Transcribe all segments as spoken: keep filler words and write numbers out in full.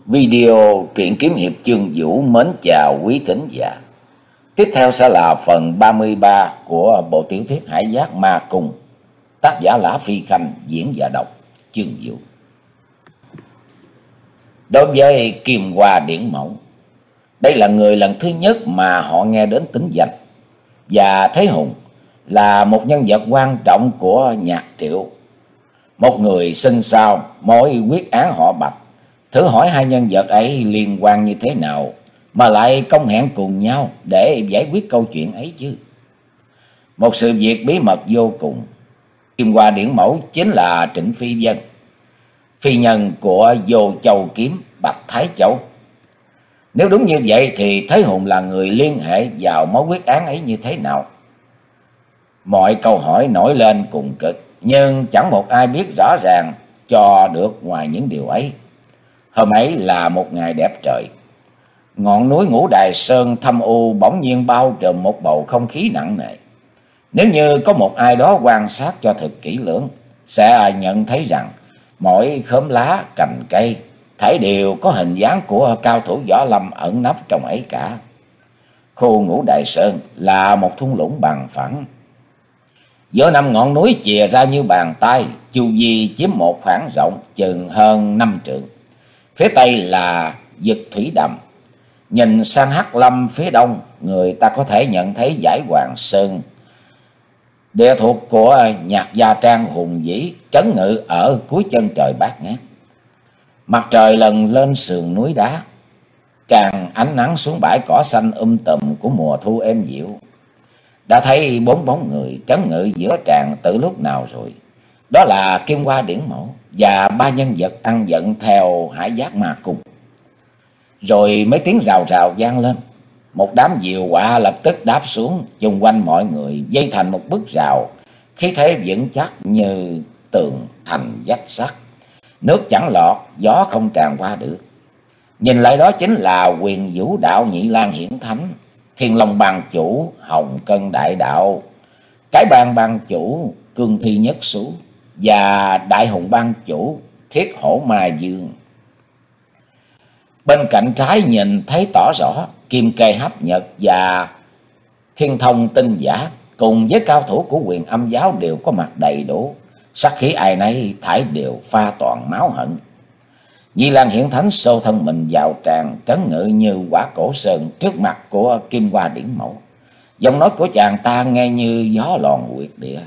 Video truyện kiếm hiệp Chương Vũ mến chào quý thính giả. Tiếp theo sẽ là phần ba mươi ba của bộ tiểu thuyết Hải Giác Ma Cung, tác giả Lã Phi Khanh, diễn và đọc Chương Vũ. Đối với Kim Hoa Điển Mẫu, đây là người lần thứ nhất mà họ nghe đến tính danh, và Thế Hùng là một nhân vật quan trọng của nhạc Triệu, một người sinh sau mối quyết án họ Bạch. Thử hỏi hai nhân vật ấy liên quan như thế nào mà lại công hẹn cùng nhau để giải quyết câu chuyện ấy chứ? Một sự việc bí mật vô cùng. Kim Hoa Điển Mẫu chính là Trịnh Phi Vân, phi nhân của Vô Châu Kiếm Bạch Thái Châu. Nếu đúng như vậy thì Thế Hùng là người liên hệ vào mối quyết án ấy như thế nào? Mọi câu hỏi nổi lên cùng cực, nhưng chẳng một ai biết rõ ràng cho được ngoài những điều ấy. Hôm ấy là một ngày đẹp trời. Ngọn núi Ngũ Đài Sơn thâm u bỗng nhiên bao trùm một bầu không khí nặng nề. Nếu như có một ai đó quan sát cho thật kỹ lưỡng, sẽ nhận thấy rằng mỗi khóm lá, cành cây thảy đều có hình dáng của cao thủ võ lâm ẩn nấp trong ấy cả. Khu Ngũ Đài Sơn là một thung lũng bằng phẳng. Giữa năm ngọn núi chìa ra như bàn tay, chu vi chiếm một khoảng rộng chừng hơn năm trượng. Phía tây là Vực Thủy Đầm. Nhìn sang Hắc Lâm phía đông, người ta có thể nhận thấy dãy Hoàng Sơn, địa thuộc của Nhạc Gia Trang hùng vĩ trấn ngự ở cuối chân trời bát ngát. Mặt trời lần lên sườn núi đá, tràn ánh nắng xuống bãi cỏ xanh um tùm của mùa thu êm dịu. Đã thấy bốn bóng người trấn ngự giữa tràng từ lúc nào rồi. Đó là Kim Hoa Điển Mẫu và ba nhân vật ăn giận theo Hải Giác Ma Cung. Rồi mấy tiếng rào rào vang lên. Một đám diều quạ lập tức đáp xuống, chung quanh mọi người dây thành một bức rào, khí thế vững chắc như tường thành vách sắt. Nước chẳng lọt, gió không tràn qua được. Nhìn lại đó chính là Quyền Vũ Đạo Nhị Lang Hiển Thánh, Thiên Long Bang chủ Hồng Cân Đại Đạo, Cái Bang Bang chủ Cương Thi Nhất Sú và Đại Hùng Bang chủ Thiết Hổ Ma Dương. Bên cạnh trái nhìn thấy tỏ rõ Kim Kê Hấp Nhật và Thiên Thông Tinh Giả cùng với cao thủ của Huyền Âm giáo đều có mặt đầy đủ. Sát khí ai nấy thải đều pha toàn máu hận. Nhị Lang Hiển Thánh xô thân mình vào tràng trấn ngự như quả cổ sơn trước mặt của Kim Hoa Điển Mẫu. Giọng nói của chàng ta nghe như gió lòn quyệt địa.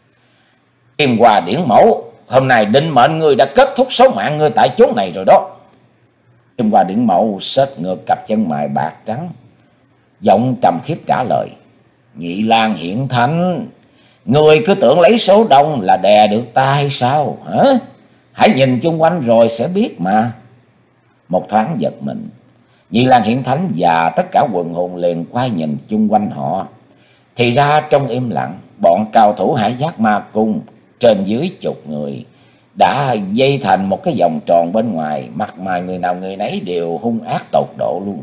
Kim Hoa Điển Mẫu, hôm nay định mệnh người đã kết thúc số mạng người tại chốn này rồi đó. Kim Hoa Điển Mẫu xếch ngược cặp chân mày bạc trắng, giọng trầm khiếp trả lời. Nhị Lang Hiển Thánh, người cứ tưởng lấy số đông là đè được ta hay sao hả? Hãy nhìn chung quanh rồi sẽ biết mà. Một thoáng giật mình, Nhị Lang Hiển Thánh và tất cả quần hùng liền quay nhìn chung quanh họ. Thì ra trong im lặng, bọn cao thủ Hải Giác Ma Cung trên dưới chục người đã dây thành một cái vòng tròn bên ngoài, mặt mày người nào người nấy đều hung ác tột độ luôn.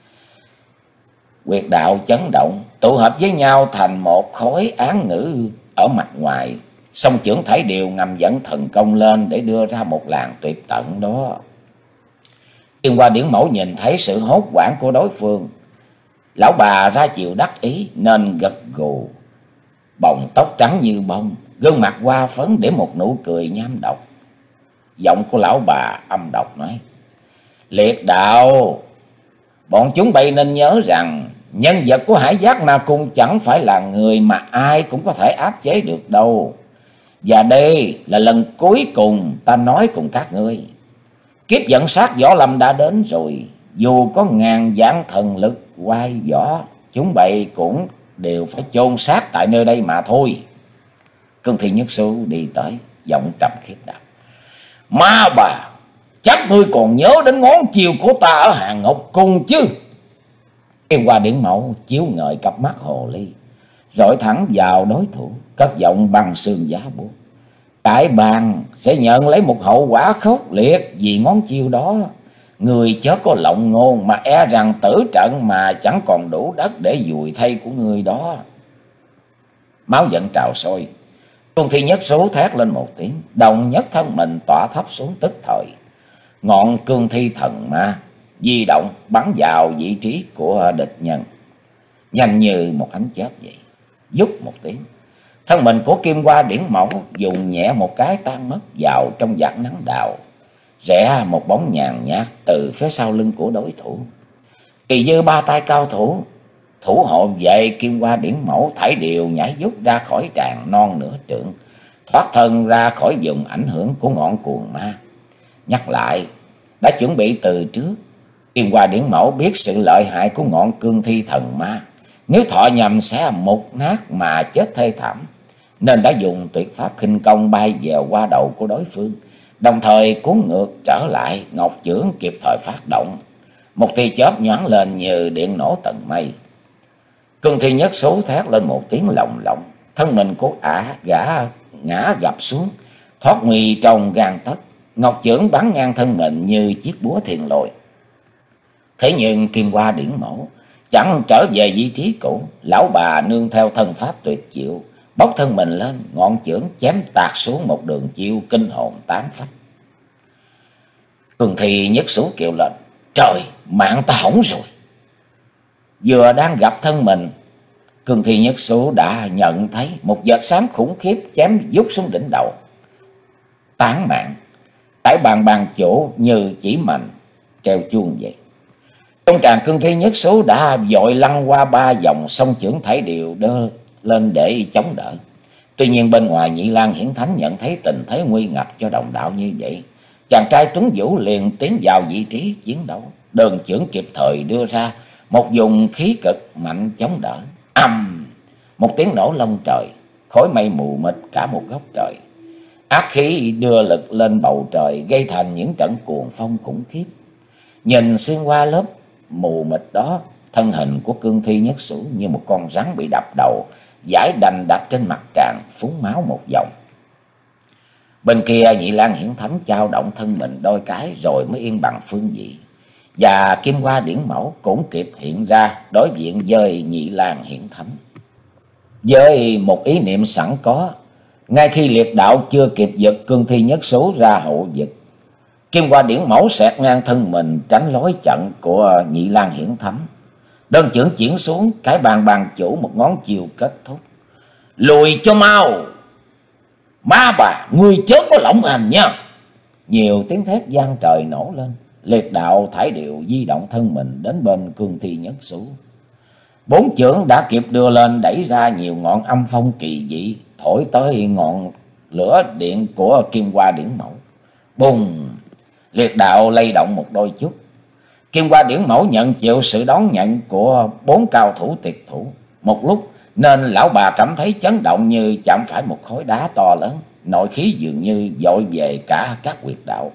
Huyệt đạo chấn động, tụ hợp với nhau thành một khối án ngữ ở mặt ngoài. Song chưởng thảy đều ngầm dẫn thần công lên để đưa ra một làn tuyệt tận đó. Kim Hoa Điển Mẫu nhìn thấy sự hốt hoảng của đối phương, lão bà ra chiều đắc ý nên gật gù, bồng tóc trắng như bông, gương mặt hoa phấn để một nụ cười nham độc. Giọng của lão bà âm độc nói: Liệt đạo, bọn chúng bay nên nhớ rằng nhân vật của Hải Giác Ma Cung chẳng phải là người mà ai cũng có thể áp chế được đâu. Và đây là lần cuối cùng ta nói cùng các ngươi. Kiếp dẫn sát võ lâm đã đến rồi. Dù có ngàn vạn thần lực quay võ, chúng bày cũng đều phải chôn xác tại nơi đây mà thôi. Cương Thi Nhất Sú đi tới, giọng trầm khiếp đáp: Ma bà, chắc ngươi còn nhớ đến ngón chiều của ta ở Hàng Ngọc Cung chứ? Kim Hoa Điển Mẫu chiếu ngợi cặp mắt hồ ly, rọi thẳng vào đối thủ, cất giọng bằng xương giá buốt: Cái Bang sẽ nhận lấy một hậu quả khốc liệt vì ngón chiêu đó. Người chớ có lộng ngôn mà e rằng tử trận mà chẳng còn đủ đất để dùi thây của người đó. Máu giận trào sôi, Cương Thi Nhất Sú thét lên một tiếng, đồng nhất thân mình tỏa thấp xuống tức thời. ngọn cương thi thần ma di động bắn vào vị trí của địch nhân, nhanh như một ánh chớp vậy. Vút một tiếng, thân mình của Kim Hoa Điển Mẫu dùng nhẹ một cái tan mất vào trong vạt nắng đào. Rẽ một bóng nhàn nhạt từ phía sau lưng của đối thủ. Kỳ dư ba tay cao thủ thủ hộ vệ Kim Hoa Điển Mẫu thảy đều nhảy vút ra khỏi tràng non nửa trượng, thoát thân ra khỏi vùng ảnh hưởng của ngọn cuồng ma. Nhắc lại, đã chuẩn bị từ trước, Kim Hoa Điển Mẫu biết sự lợi hại của ngọn cương thi thần ma, nếu thọ nhầm sẽ mục nát mà chết thê thảm, nên đã dùng tuyệt pháp khinh công bay dèo qua đầu của đối phương, đồng thời cuốn ngược trở lại. Ngọc chưởng kịp thời phát động, một tia chớp nhoáng lên như điện nổ tận mây. Cương thi nhất số thét lên một tiếng lồng lộng, thân mình của ả gã ngã gập xuống, thoát nguy trong gang tấc. Ngọc chưởng bắn ngang thân mình như chiếc búa thiên lôi. Thế nhưng Kim Hoa Điển Mẫu chẳng trở về vị trí cũ. Lão bà nương theo thân pháp tuyệt diệu, bốc thân mình lên, ngọn chưởng chém tạt xuống một đường chiêu kinh hồn tán phách. Cương thi nhất số kêu lên: "Trời, mạng ta hỏng rồi!" Vừa đang gặp thân mình, cương thi nhất số đã nhận thấy một vệt sáng khủng khiếp chém vút xuống đỉnh đầu. Tán mạng, tại bàn bàn chỗ như chỉ mạnh treo chuông vậy. Trong tràng, cương thi nhất số đã vội lăn qua ba vòng, song chưởng thảy đều đưa lên để chống đỡ. Tuy nhiên bên ngoài, Nhị Lang Hiển Thánh nhận thấy tình thế nguy ngập cho đồng đạo như vậy, chàng trai Tuấn Vũ liền tiến vào vị trí chiến đấu, đơn chưởng kịp thời đưa ra một vùng khí cực mạnh chống đỡ. Ầm, một tiếng nổ long trời, khói mây mù mịt cả một góc trời. Ác khí đưa lực lên bầu trời, gây thành những trận cuồng phong khủng khiếp. Nhìn xuyên qua lớp mù mịt đó, thân hình của cương thi nhất sử như một con rắn bị đập đầu, giải đành đạch trên mặt tràng, phúng máu một vòng. Bên kia, Nhị Lang Hiển Thánh chao động thân mình đôi cái rồi mới yên bằng phương vị, và Kim Hoa Điển Mẫu cũng kịp hiện ra đối diện với Nhị Lang Hiển Thánh. Với một ý niệm sẵn có, ngay khi liệt đạo chưa kịp giật cương thi nhất số ra hậu vực, Kim Hoa Điển Mẫu xẹt ngang thân mình tránh lối trận của Nhị Lang Hiển Thánh. Đơn chưởng chuyển xuống, cái bàn bàn chủ một ngón chiều kết thúc: "Lùi cho mau! Ma bà, ngươi chớ có lỏng hành nha!" Nhiều tiếng thét vang trời nổ lên. Liệt đạo thải điệu di động thân mình đến bên cương thi nhất số. Bốn chưởng đã kịp đưa lên, đẩy ra nhiều ngọn âm phong kỳ dị, thổi tới ngọn lửa điện của Kim Hoa Điển Mẫu. Bùng! Liệt đạo lay động một đôi chút. Kim Hoa Điển Mẫu nhận chịu sự đón nhận của bốn cao thủ tuyệt thủ một lúc, nên lão bà cảm thấy chấn động như chạm phải một khối đá to lớn. Nội khí dường như dội về cả các huyệt đạo.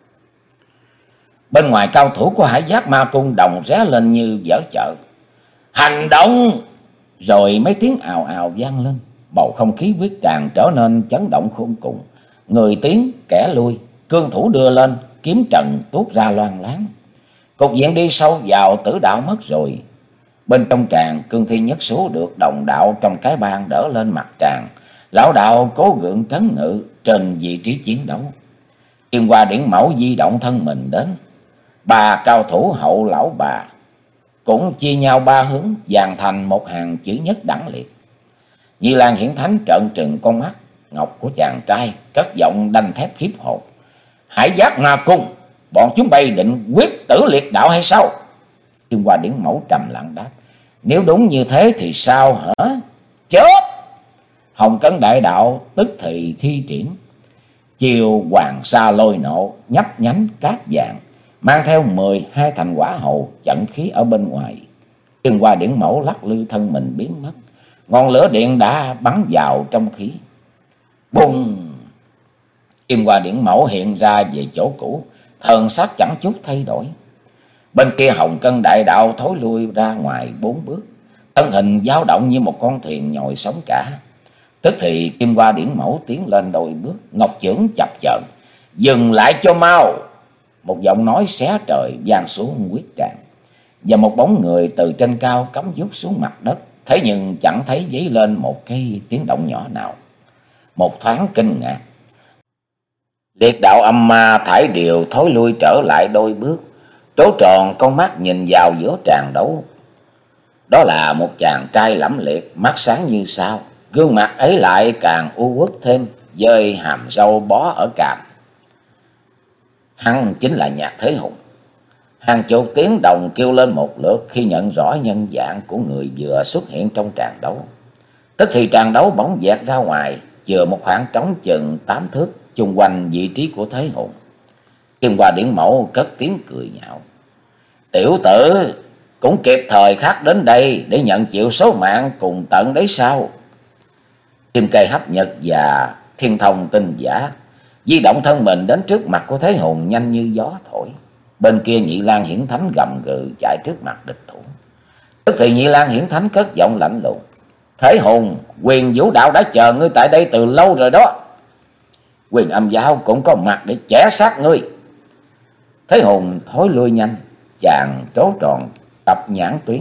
Bên ngoài, cao thủ của Hải Giác Ma Cung đồng ré lên như dở chợ: "Hành động!" Rồi mấy tiếng ào ào vang lên. Bầu không khí quyết tràng trở nên chấn động khôn cùng. Người tiến kẻ lui, cương thủ đưa lên, kiếm trận tuốt ra loang loáng. Cục diện đi sâu vào tử đạo mất rồi. Bên trong tràng, cương thi nhất số được đồng đạo trong cái bang đỡ lên mặt tràng. Lão đạo cố gượng trấn ngự trên vị trí chiến đấu. Kim Hoa Điển Mẫu di động thân mình đến. Ba cao thủ hậu lão bà cũng chia nhau ba hướng, dàn thành một hàng chữ nhất đẳng liệt. Nhị Lang Hiển Thánh trợn trừng con mắt ngọc của chàng trai, cất giọng đanh thép khiếp hồn: "Hải Giác Ma Cung, bọn chúng bay định quyết tử liệt đạo hay sao?" Kim Hoa Điển Mẫu trầm lặng đáp: "Nếu đúng như thế thì sao hả? Chết!" Hồng Cấn Đại Đạo tức thì thi triển chiều Hoàng Sa Lôi Nộ, nhấp nhánh cát vàng, mang theo mười hai thành quả hậu trận khí ở bên ngoài. Kim Hoa Điển Mẫu lắc lư thân mình biến mất. Ngọn lửa điện đã bắn vào trong khí. Bùng! Kim Hoa Điển Mẫu hiện ra về chỗ cũ, thần sắc chẳng chút thay đổi. Bên kia, Hồng Cân Đại Đạo thối lui ra ngoài bốn bước, thân hình dao động như một con thuyền nhồi sóng cả. Tức thì Kim Hoa Điển Mẫu tiến lên đôi bước, ngọc chưởng chập chờn: "Dừng lại cho mau!" Một giọng nói xé trời vang xuống quyết tràng, và một bóng người từ trên cao cắm vút xuống mặt đất. Thế nhưng chẳng thấy dấy lên một cái tiếng động nhỏ nào. Một thoáng kinh ngạc, Liệt đạo âm ma thải điều thối lui trở lại đôi bước, trố tròn con mắt nhìn vào giữa tràng đấu. Đó là một chàng trai lẫm liệt, mắt sáng như sao, gương mặt ấy lại càng u uất thêm, dơi hàm râu bó ở cằm. Hắn chính là Nhạc Thế Hùng. Hàng chục tiếng đồng kêu lên một lượt khi nhận rõ nhân dạng của người vừa xuất hiện trong tràng đấu. Tức thì tràng đấu bỗng dẹt ra ngoài, chừa một khoảng trống chừng tám thước chung quanh vị trí của Thế Hùng. Kim Hoa Điển Mẫu cất tiếng cười nhạo: "Tiểu tử cũng kịp thời khắc đến đây để nhận chịu số mạng cùng tận đấy sao?" Kim Cây Hấp Nhật và Thiên Thông Tinh Giả di động thân mình đến trước mặt của Thế Hùng nhanh như gió thổi. Bên kia Nhị Lang Hiển Thánh gầm gừ chạy trước mặt địch thủ. Tức thì Nhị Lang Hiển Thánh cất giọng lạnh lùng: "Thế Hùng, Quyền Vũ Đạo đã chờ ngươi tại đây từ lâu rồi đó. Quyền Âm Giáo cũng có mặt để chẻ xác ngươi." Thế Hùng thối lui nhanh, chàng trố tròn cặp nhãn tuyến,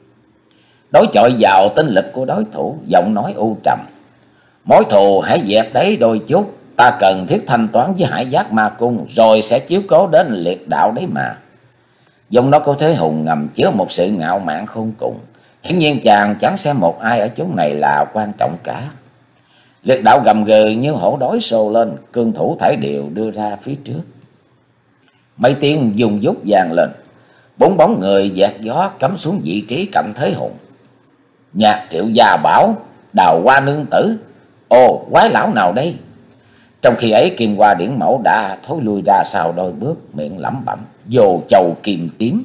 đối chọi vào tinh lực của đối thủ, giọng nói u trầm: "Mối thù hãy dẹp đấy đôi chút, ta cần thiết thanh toán với Hải Giác Ma Cung, rồi sẽ chiếu cố đến Liệt Đạo đấy mà." Giọng nói của Thế Hùng ngầm chứa một sự ngạo mạn khôn cùng. Hiển nhiên chàng chẳng xem một ai ở chốn này là quan trọng cả. Liệt Đạo gầm gừ như hổ đói sồ lên, cương thủ thải điệu đưa ra phía trước. Mấy tiếng dùng dút vang lên, bốn bóng người dạt gió cắm xuống vị trí cạnh Thế Hùng. Nhạc Triệu Gia Bảo, Đào Hoa Nương Tử, ồ quái lão nào đây? Trong khi ấy Kim Hoa Điển Mẫu đã thối lui ra sau đôi bước, miệng lẩm bẩm: "Vô Châu Kim Kiếm."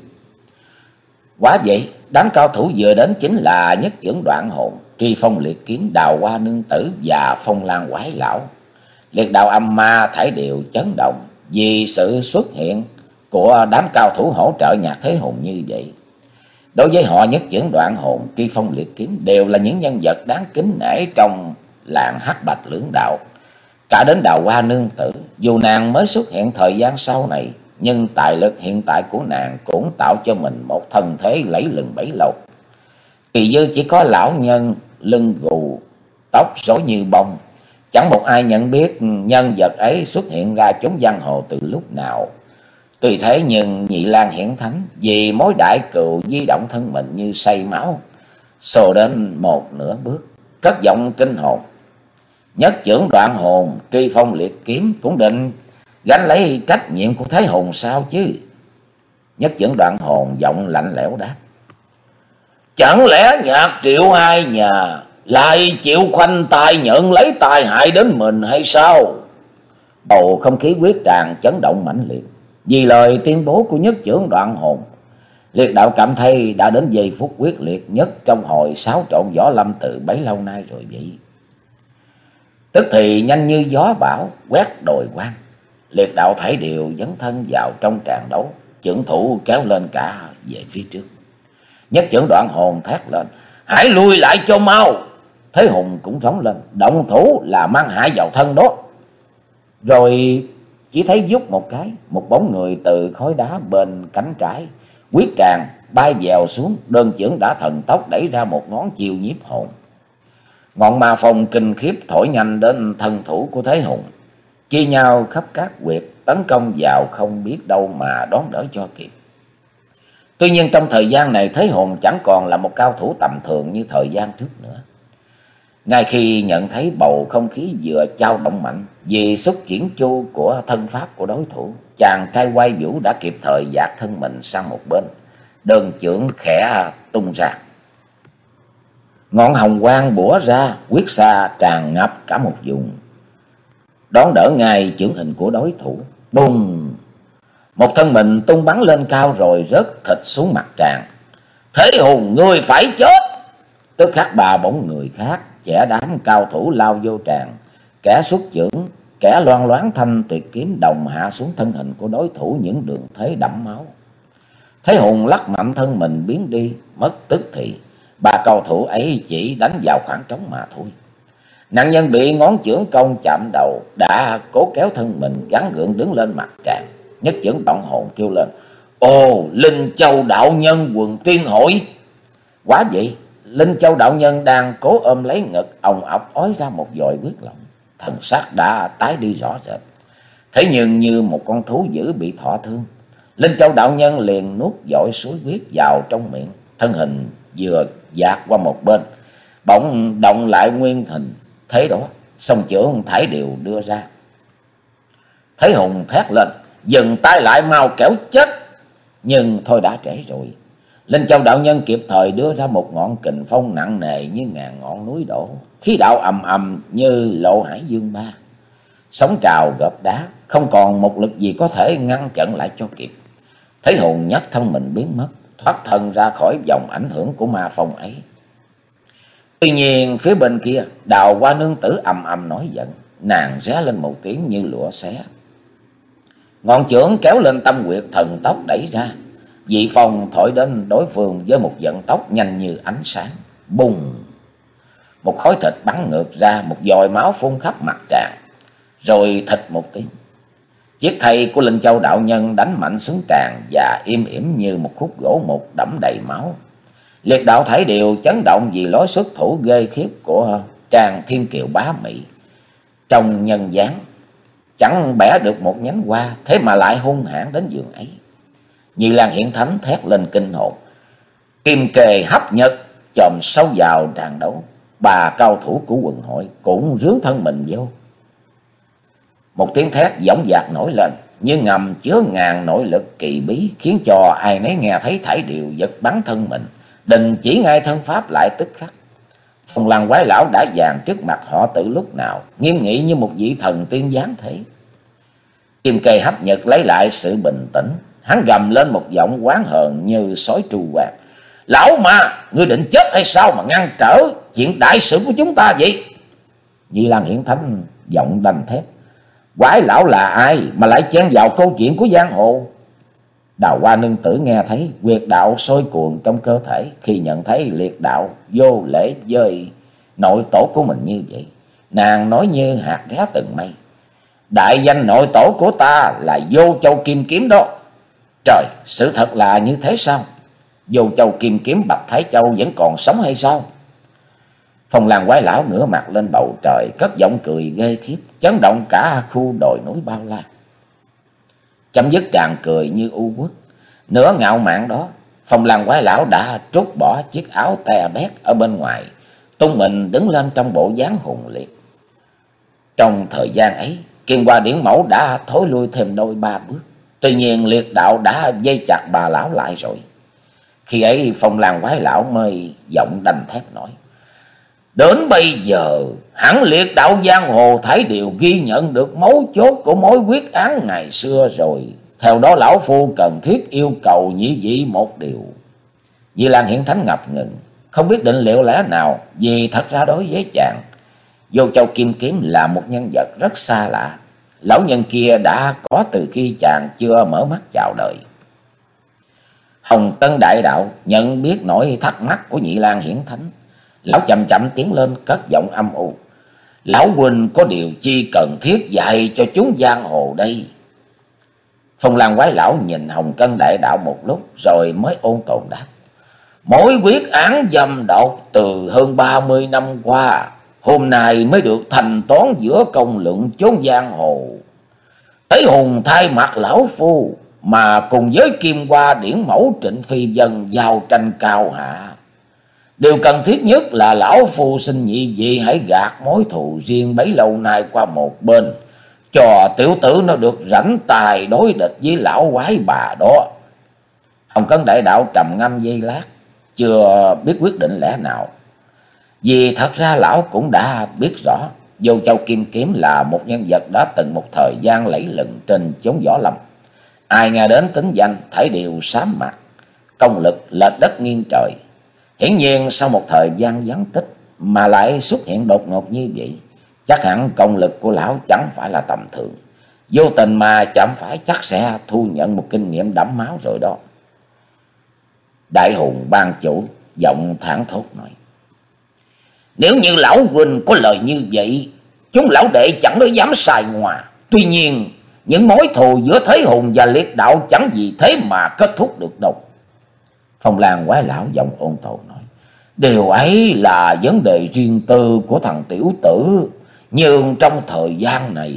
Quá vậy, đám cao thủ vừa đến chính là Nhất Chưởng Đoạn Hồn, Truy Phong Liệt Kiếm, Đào Hoa Nương Tử và Phong Lan Quái Lão. Liệt đạo âm ma thải điệu chấn động vì sự xuất hiện của đám cao thủ hỗ trợ Nhạc Thế Hùng như vậy. Đối với họ, Nhất Chưởng Đoạn Hồn, Truy Phong Liệt Kiếm đều là những nhân vật đáng kính nể trong làng hắc bạch lưỡng đạo. Cả đến Đào Hoa Nương Tử, dù nàng mới xuất hiện thời gian sau này, nhưng tài lực hiện tại của nàng cũng tạo cho mình một thân thế lẫy lừng bấy lâu. Kỳ dư chỉ có lão nhân lưng gù, tóc rối như bông, chẳng một ai nhận biết nhân vật ấy xuất hiện ra chốn giang hồ từ lúc nào. Tuy thế nhưng Nhị Lang Hiển Thánh vì mối đại cừu di động thân mình như say máu, xô đến một nửa bước, cất giọng kinh hồn: "Nhất Chưởng Đoạn Hồn, Truy Phong Liệt Kiếm cũng định gánh lấy trách nhiệm của Thế Hùng sao chứ?" Nhất Chưởng Đoạn Hồn giọng lạnh lẽo đáp: "Chẳng lẽ Nhạc Triệu hai nhà lại chịu khoanh tay nhận lấy tai hại đến mình hay sao?" Bầu không khí quyết tràng chấn động mãnh liệt vì lời tuyên bố của Nhất Chưởng Đoạn Hồn. Liệt đạo cảm thấy đã đến giây phút quyết liệt nhất trong hồi xáo trộn võ lâm từ bấy lâu nay rồi vậy. Tức thì nhanh như gió bão quét đồi quan, Liệt đạo thải điệu dấn thân vào trong tràng đấu, chưởng thủ kéo lên cả về phía trước. Nhất Chưởng Đoạn Hồn thét lên: "Hãy lui lại cho mau!" Thế Hùng cũng rống lên: "Động thủ là mang hại vào thân đó." Rồi chỉ thấy vút một cái, một bóng người từ khối đá bên cánh trái quyết tràng bay dèo xuống, đơn chưởng đã thần tốc đẩy ra một ngón chiêu nhiếp hồn. Ngọn ma phong kinh khiếp thổi nhanh đến thân thủ của Thế Hùng, chia nhau khắp các huyệt tấn công vào không biết đâu mà đón đỡ cho kịp. Tuy nhiên trong thời gian này Thế Hùng chẳng còn là một cao thủ tầm thường như thời gian trước nữa. Ngay khi nhận thấy bầu không khí vừa dao động mạnh vì xuất chuyển chu của thân pháp của đối thủ, chàng trai quay vũ đã kịp thời dạt thân mình sang một bên, đơn chưởng khẽ tung ra. Ngọn hồng quang bủa ra, quyết xa tràn ngập cả một vùng, đón đỡ ngay chưởng hình của đối thủ. Bùng! Một thân mình tung bắn lên cao rồi rớt thịt xuống mặt tràng. "Thế Hùng, ngươi phải chết!" Tức khắc ba bóng người khác chẻ đám cao thủ lao vô tràng, kẻ xuất chưởng, kẻ loan loáng thanh tuyệt kiếm đồng hạ xuống thân hình của đối thủ những đường thế đẫm máu. Thế Hùng lắc mạnh thân mình biến đi mất, tức thì ba cao thủ ấy chỉ đánh vào khoảng trống mà thôi. Nạn nhân bị ngón chưởng công chạm đầu đã cố kéo thân mình gắn gượng đứng lên mặt tràng. Nhất Chưởng Đoạn Hồn kêu lên: "Ồ, Linh Châu đạo nhân quần tiên hội!" Quá vậy, Linh Châu đạo nhân đang cố ôm lấy ngực, ồng ọc ói ra một dội huyết lỏng, thần sắc đã tái đi rõ rệt. Thế nhưng như một con thú dữ bị thọ thương, Linh Châu đạo nhân liền nuốt dội suối huyết vào trong miệng, thân hình vừa dạt qua một bên, bỗng động lại nguyên hình. Thế đó, song chưởng thải đều đưa ra. Thấy Hùng thét lên: "Dừng tay lại, mau kẻo chết!" Nhưng thôi đã trễ rồi. Linh Châu đạo nhân kịp thời đưa ra một ngọn kình phong nặng nề như ngàn ngọn núi đổ, khí đạo ầm ầm như lộ hải dương ba. Sóng trào gợp đá, không còn một lực gì có thể ngăn chặn lại cho kịp. Thấy Hùng nhấc thân mình biến mất, thoát thân ra khỏi vòng ảnh hưởng của ma phong ấy. Tuy nhiên phía bên kia, Đào Hoa nương tử ầm ầm nổi giận, nàng ré lên một tiếng như lụa xé. Ngọn chưởng kéo lên tâm huyệt thần tốc đẩy ra, dị phong thổi đến đối phương với một vận tốc nhanh như ánh sáng. Bùng! Một khối thịt bắn ngược ra, một dòi máu phun khắp mặt tràng, rồi thịt một tiếng. Chiếc thây của Linh Châu đạo nhân đánh mạnh xuống tràng và im ỉm như một khúc gỗ mục đẫm đầy máu. Liệt đạo Thải Điều chấn động vì lối xuất thủ ghê khiếp của Trang Thiên Kiều bá mỹ. Trong nhân dáng chẳng bẻ được một nhánh hoa, thế mà lại hung hãn đến giường ấy. Nhị Lang Hiển Thánh thét lên kinh hồn, kim kề hấp nhật chồm sâu vào tràng đấu. Bà cao thủ của quần hội cũng rướn thân mình vô. Một tiếng thét dõng dạc nổi lên, như ngầm chứa ngàn nội lực kỳ bí, khiến cho ai nấy nghe thấy Thải Điều giật bắn thân mình, đình chỉ ngay thân pháp lại tức khắc. Phong Lăng Quái Lão đã dàn trước mặt họ từ lúc nào, nghiêm nghị như một vị thần tiên giáng thế. Kim Kê Hấp Nhật lấy lại sự bình tĩnh, hắn gầm lên một giọng oán hờn như sói tru quạt: "Lão ma, ngươi định chết hay sao mà ngăn trở chuyện đại sự của chúng ta vậy?" Di Lan Hiển Thánh giọng đanh thép: "Quái lão là ai mà lại chen vào câu chuyện của giang hồ?" Đào Hoa nương tử nghe thấy huyệt đạo sôi cuồn trong cơ thể khi nhận thấy liệt đạo vô lễ với nội tổ của mình như vậy. Nàng nói như hạt đá từng mây: "Đại danh nội tổ của ta là Vô Châu Kim Kiếm đó." Trời, sự thật là như thế sao? Vô Châu Kim Kiếm Bạch Thái Châu vẫn còn sống hay sao? Phong Lăng Quái Lão ngửa mặt lên bầu trời, cất giọng cười ghê khiếp, chấn động cả khu đồi núi bao la. Chấm dứt tràng cười như u uất, nửa ngạo mạn đó, Phong Lăng Quái Lão đã trút bỏ chiếc áo te bét ở bên ngoài, tung mình đứng lên trong bộ dáng hùng liệt. Trong thời gian ấy, Kim Hoa Điển Mẫu đã thối lui thêm đôi ba bước. Tuy nhiên liệt đạo đã dây chặt bà lão lại rồi. Khi ấy Phong Lăng Quái Lão mới giọng đanh thép nói: "Đến bây giờ hẳn liệt đạo giang hồ Thải Điều ghi nhận được mấu chốt của mối quyết án ngày xưa rồi. Theo đó lão phu cần thiết yêu cầu nhị vị một điều." Di Lan Hiển Thánh ngập ngừng, không biết định liệu lẽ nào, vì thật ra đối với chàng, Vô Châu Kim Kiếm là một nhân vật rất xa lạ. Lão nhân kia đã có từ khi chàng chưa mở mắt chào đời. Hồng Tân đại đạo nhận biết nỗi thắc mắc của Nhị Lang Hiển Thánh. Lão chậm chậm tiến lên cất giọng âm u: "Lão huynh có điều chi cần thiết dạy cho chúng giang hồ đây?" Phong Lăng Quái Lão nhìn Hồng Cân đại đạo một lúc rồi mới ôn tồn đáp: "Mỗi quyết án dâm độc từ hơn ba mươi năm qua, hôm nay mới được thành toán giữa công luận chốn giang hồ. Thấy Hùng thay mặt lão phu mà cùng với Kim Hoa Điển Mẫu Trịnh Phi Dân giao tranh cao hạ. Điều cần thiết nhất là lão phu xin nhị vị hãy gạt mối thù riêng bấy lâu nay qua một bên, cho tiểu tử nó được rảnh tài đối địch với lão quái bà đó." Hồng Cân đại đạo trầm ngâm giây lát, chưa biết quyết định lẽ nào. Vì thật ra lão cũng đã biết rõ Vô Châu Kim Kiếm là một nhân vật đã từng một thời gian lẫy lừng trên chốn võ lâm. Ai nghe đến tính danh Thải Điều sám mặt, công lực lệch đất nghiêng trời. Hiển nhiên sau một thời gian vắng tích mà lại xuất hiện đột ngột như vậy, chắc hẳn công lực của lão chẳng phải là tầm thường. Vô tình mà chẳng phải chắc sẽ thu nhận một kinh nghiệm đẫm máu rồi đó. Đại hùng ban chủ giọng thẳng thốt nói: "Nếu như lão huynh có lời như vậy, chúng lão đệ chẳng có dám sai ngoa. Tuy nhiên những mối thù giữa Thế Hùng và liệt đạo chẳng vì thế mà kết thúc được đâu." Phong Lăng Quái Lão giọng ôn tồn nói: "Điều ấy là vấn đề riêng tư của thằng tiểu tử, nhưng trong thời gian này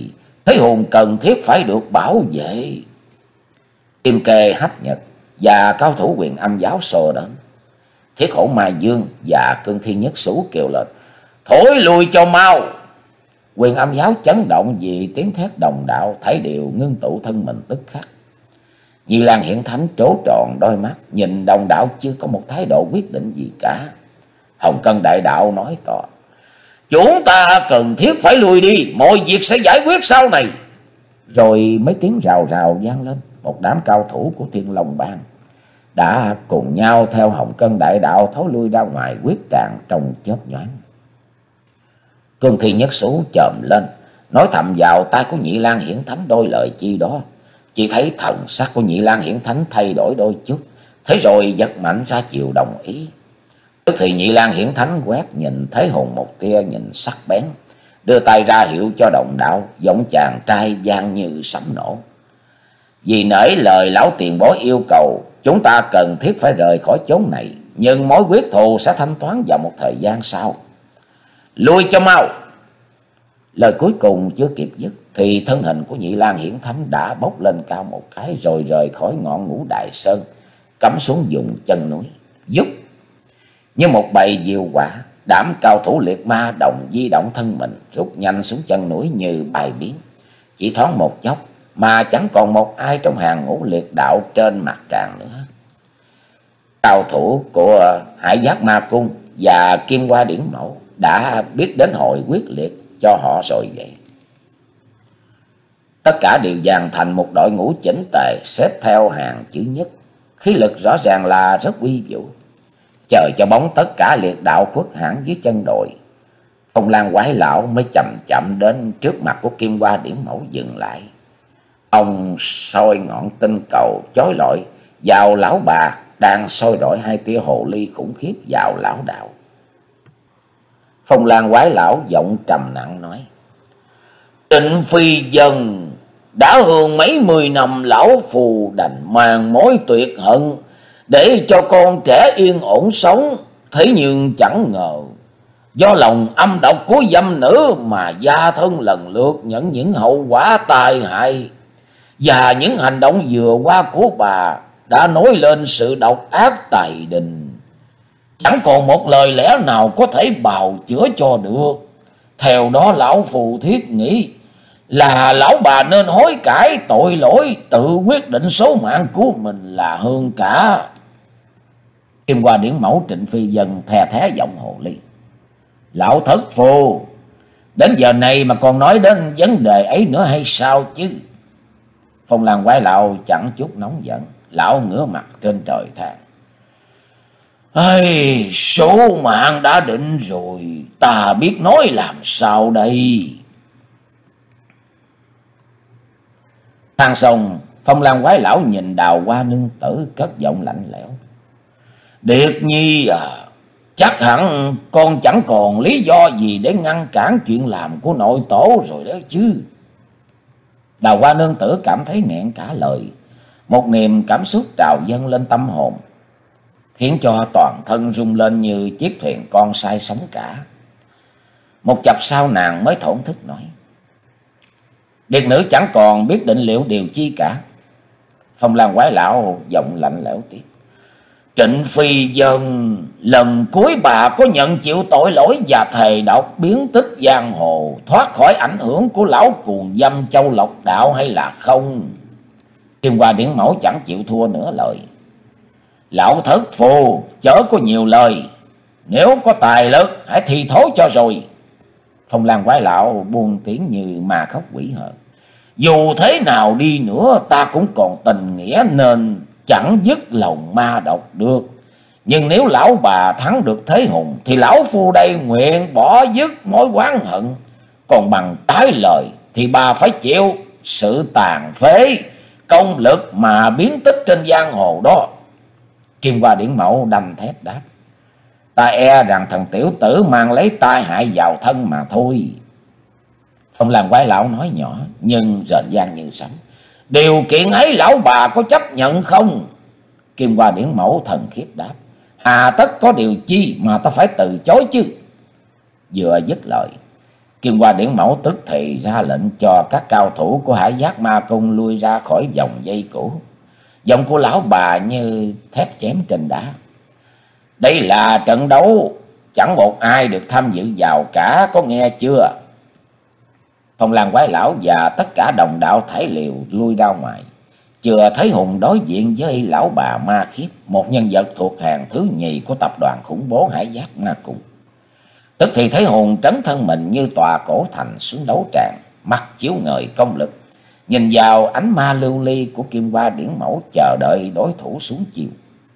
Thế Hùng cần thiết phải được bảo vệ. Kim Kê, Hách Nhật và cao thủ Quyền Âm giáo xô đến. Thiết Hổ Mai Dương và Cương Thi Nhất Xú kêu lên: thối lui cho mau! Quyền Âm giáo chấn động vì tiếng thét đồng đạo, thấy đều ngưng tụ thân mình tức khắc. Nhi Lan Hiển Thánh trố tròn đôi mắt, nhìn đồng đạo chưa có một thái độ quyết định gì cả. Hồng Cân đại đạo nói to: chúng ta cần thiết phải lui đi, mọi việc sẽ giải quyết sau này. Rồi mấy tiếng rào rào vang lên, một đám cao thủ của Thiên Long Bang đã cùng nhau theo Hồng Cân đại đạo thối lui ra ngoài quyết tràng trong chớp nhoáng. Cương Thi Nhất Xú chồm lên, nói thầm vào tai của Nhị Lan Hiển Thánh đôi lời chi đó. Chỉ thấy thần sắc của Nhị Lan Hiển Thánh thay đổi đôi chút, thế rồi giật mạnh ra chiều đồng ý. Tức thì Nhị Lan Hiển Thánh quét nhìn Thế Hùng một tia nhìn sắc bén, đưa tay ra hiệu cho đồng đạo, giọng chàng trai vang như sấm nổ: vì nể lời lão tiền bối yêu cầu, chúng ta cần thiết phải rời khỏi chốn này, nhưng mối quyết thù sẽ thanh toán vào một thời gian sau. Lui cho mau! Lời cuối cùng chưa kịp dứt thì thân hình của Nhị Lan Hiển Thánh đã bốc lên cao một cái, rồi rời khỏi ngọn Ngũ Đại Sơn, cắm xuống vùng chân núi. Giúp như một bầy diều quả, đám cao thủ liệt ma đồng di động thân mình, rút nhanh xuống chân núi như bài biến. Chỉ thoáng một chốc mà chẳng còn một ai trong hàng ngũ liệt đạo trên mặt tràng nữa. Cao thủ của Hải Giác Ma Cung và Kim Hoa Điển Mẫu đã biết đến hội quyết liệt cho họ rồi vậy. Tất cả đều dàn thành một đội ngũ chỉnh tề, xếp theo hàng chữ nhất, khí lực rõ ràng là rất uy vũ. Chờ cho bóng tất cả liệt đạo khuất hẳn dưới chân đội, Phong Lan Quái Lão mới chậm chậm đến trước mặt của Kim Hoa Điển Mẫu dừng lại. Ông soi ngọn tinh cầu chói lọi vào lão bà đang soi rọi hai tia hồ ly khủng khiếp vào lão đạo. Phong Lan Quái Lão giọng trầm nặng nói: Trịnh Phi Dân đã hơn mấy mươi năm, lão phù đành mang mối tuyệt hận để cho con trẻ yên ổn sống. Thế nhưng chẳng ngờ do lòng âm độc của dâm nữ mà gia thân lần lượt nhận những hậu quả tai hại, và những hành động vừa qua của bà đã nói lên sự độc ác tài đình. Chẳng còn một lời lẽ nào có thể bào chữa cho được. Theo đó lão phù thiết nghĩ là lão bà nên hối cải tội lỗi, tự quyết định số mạng của mình là hơn cả. Kim Hoa Điển Mẫu Trịnh Phi Dân thè thé giọng hồ ly: Lão thất phù, đến giờ này mà còn nói đến vấn đề ấy nữa hay sao chứ? Phong Lan Quái Lão chẳng chút nóng giận, lão ngửa mặt trên trời than: Ây, số mạng đã định rồi, ta biết nói làm sao đây? Than xong, Phong Lan Quái Lão nhìn Đào Hoa Nương Tử cất giọng lạnh lẽo: Điệt Nhi à, chắc hẳn con chẳng còn lý do gì để ngăn cản chuyện làm của nội tổ rồi đó chứ. Đào Hoa Nương Tử cảm thấy nghẹn cả lời, một niềm cảm xúc trào dâng lên tâm hồn, khiến cho toàn thân rung lên như chiếc thuyền con say sóng cả. Một chập sau nàng mới thổn thức nói: Điệt nữ chẳng còn biết định liệu điều chi cả. Phong Lan Quái Lão giọng lạnh lẽo tiếp: Trịnh Phi Dân, lần cuối bà có nhận chịu tội lỗi và thề độc biến tích giang hồ, thoát khỏi ảnh hưởng của lão cuồng dâm Châu Lộc Đạo hay là không? Kim Hoa Điển Mẫu chẳng chịu thua nửa lời: Lão thất phù chớ có nhiều lời, nếu có tài lực hãy thi thố cho rồi. Phong Lan Quái Lão buông tiếng như ma khóc quỷ hờn: Dù thế nào đi nữa ta cũng còn tình nghĩa nên chẳng dứt lòng ma độc được. Nhưng nếu lão bà thắng được Thế Hùng thì lão phu đây nguyện bỏ dứt mối oán hận. Còn bằng trái lời thì bà phải chịu sự tàn phế công lực mà biến tích trên giang hồ đó. Kim Hoa Điển Mẫu đanh thép đáp: Ta e rằng thằng tiểu tử mang lấy tai hại vào thân mà thôi. Phong Lan Quái Lão nói nhỏ nhưng rền vang như sấm: Điều kiện ấy lão bà có chấp nhận không? Kim Hoa Điển Mẫu thần khiếp đáp: Hà tất có điều chi mà ta phải từ chối chứ? Vừa dứt lời, Kim Hoa Điển Mẫu tức thì ra lệnh cho các cao thủ của Hải Giác Ma Cung lui ra khỏi vòng dây cũ. Giọng của lão bà như thép chém trên đá. Đây là trận đấu, chẳng một ai được tham dự vào cả, có nghe chưa? Phong Lan Quái Lão và tất cả đồng đạo thải liều lui ra ngoài. Chừa Thấy Hùng đối diện với lão bà Ma Khiếp, một nhân vật thuộc hàng thứ nhì của tập đoàn khủng bố Hải Giác Ma Cung. Tức thì Thấy Hùng trấn thân mình như tòa cổ thành xuống đấu tràng, mắt chiếu ngời công lực, nhìn vào ánh ma lưu ly của Kim Hoa Điển Mẫu, chờ đợi đối thủ xuống chiều.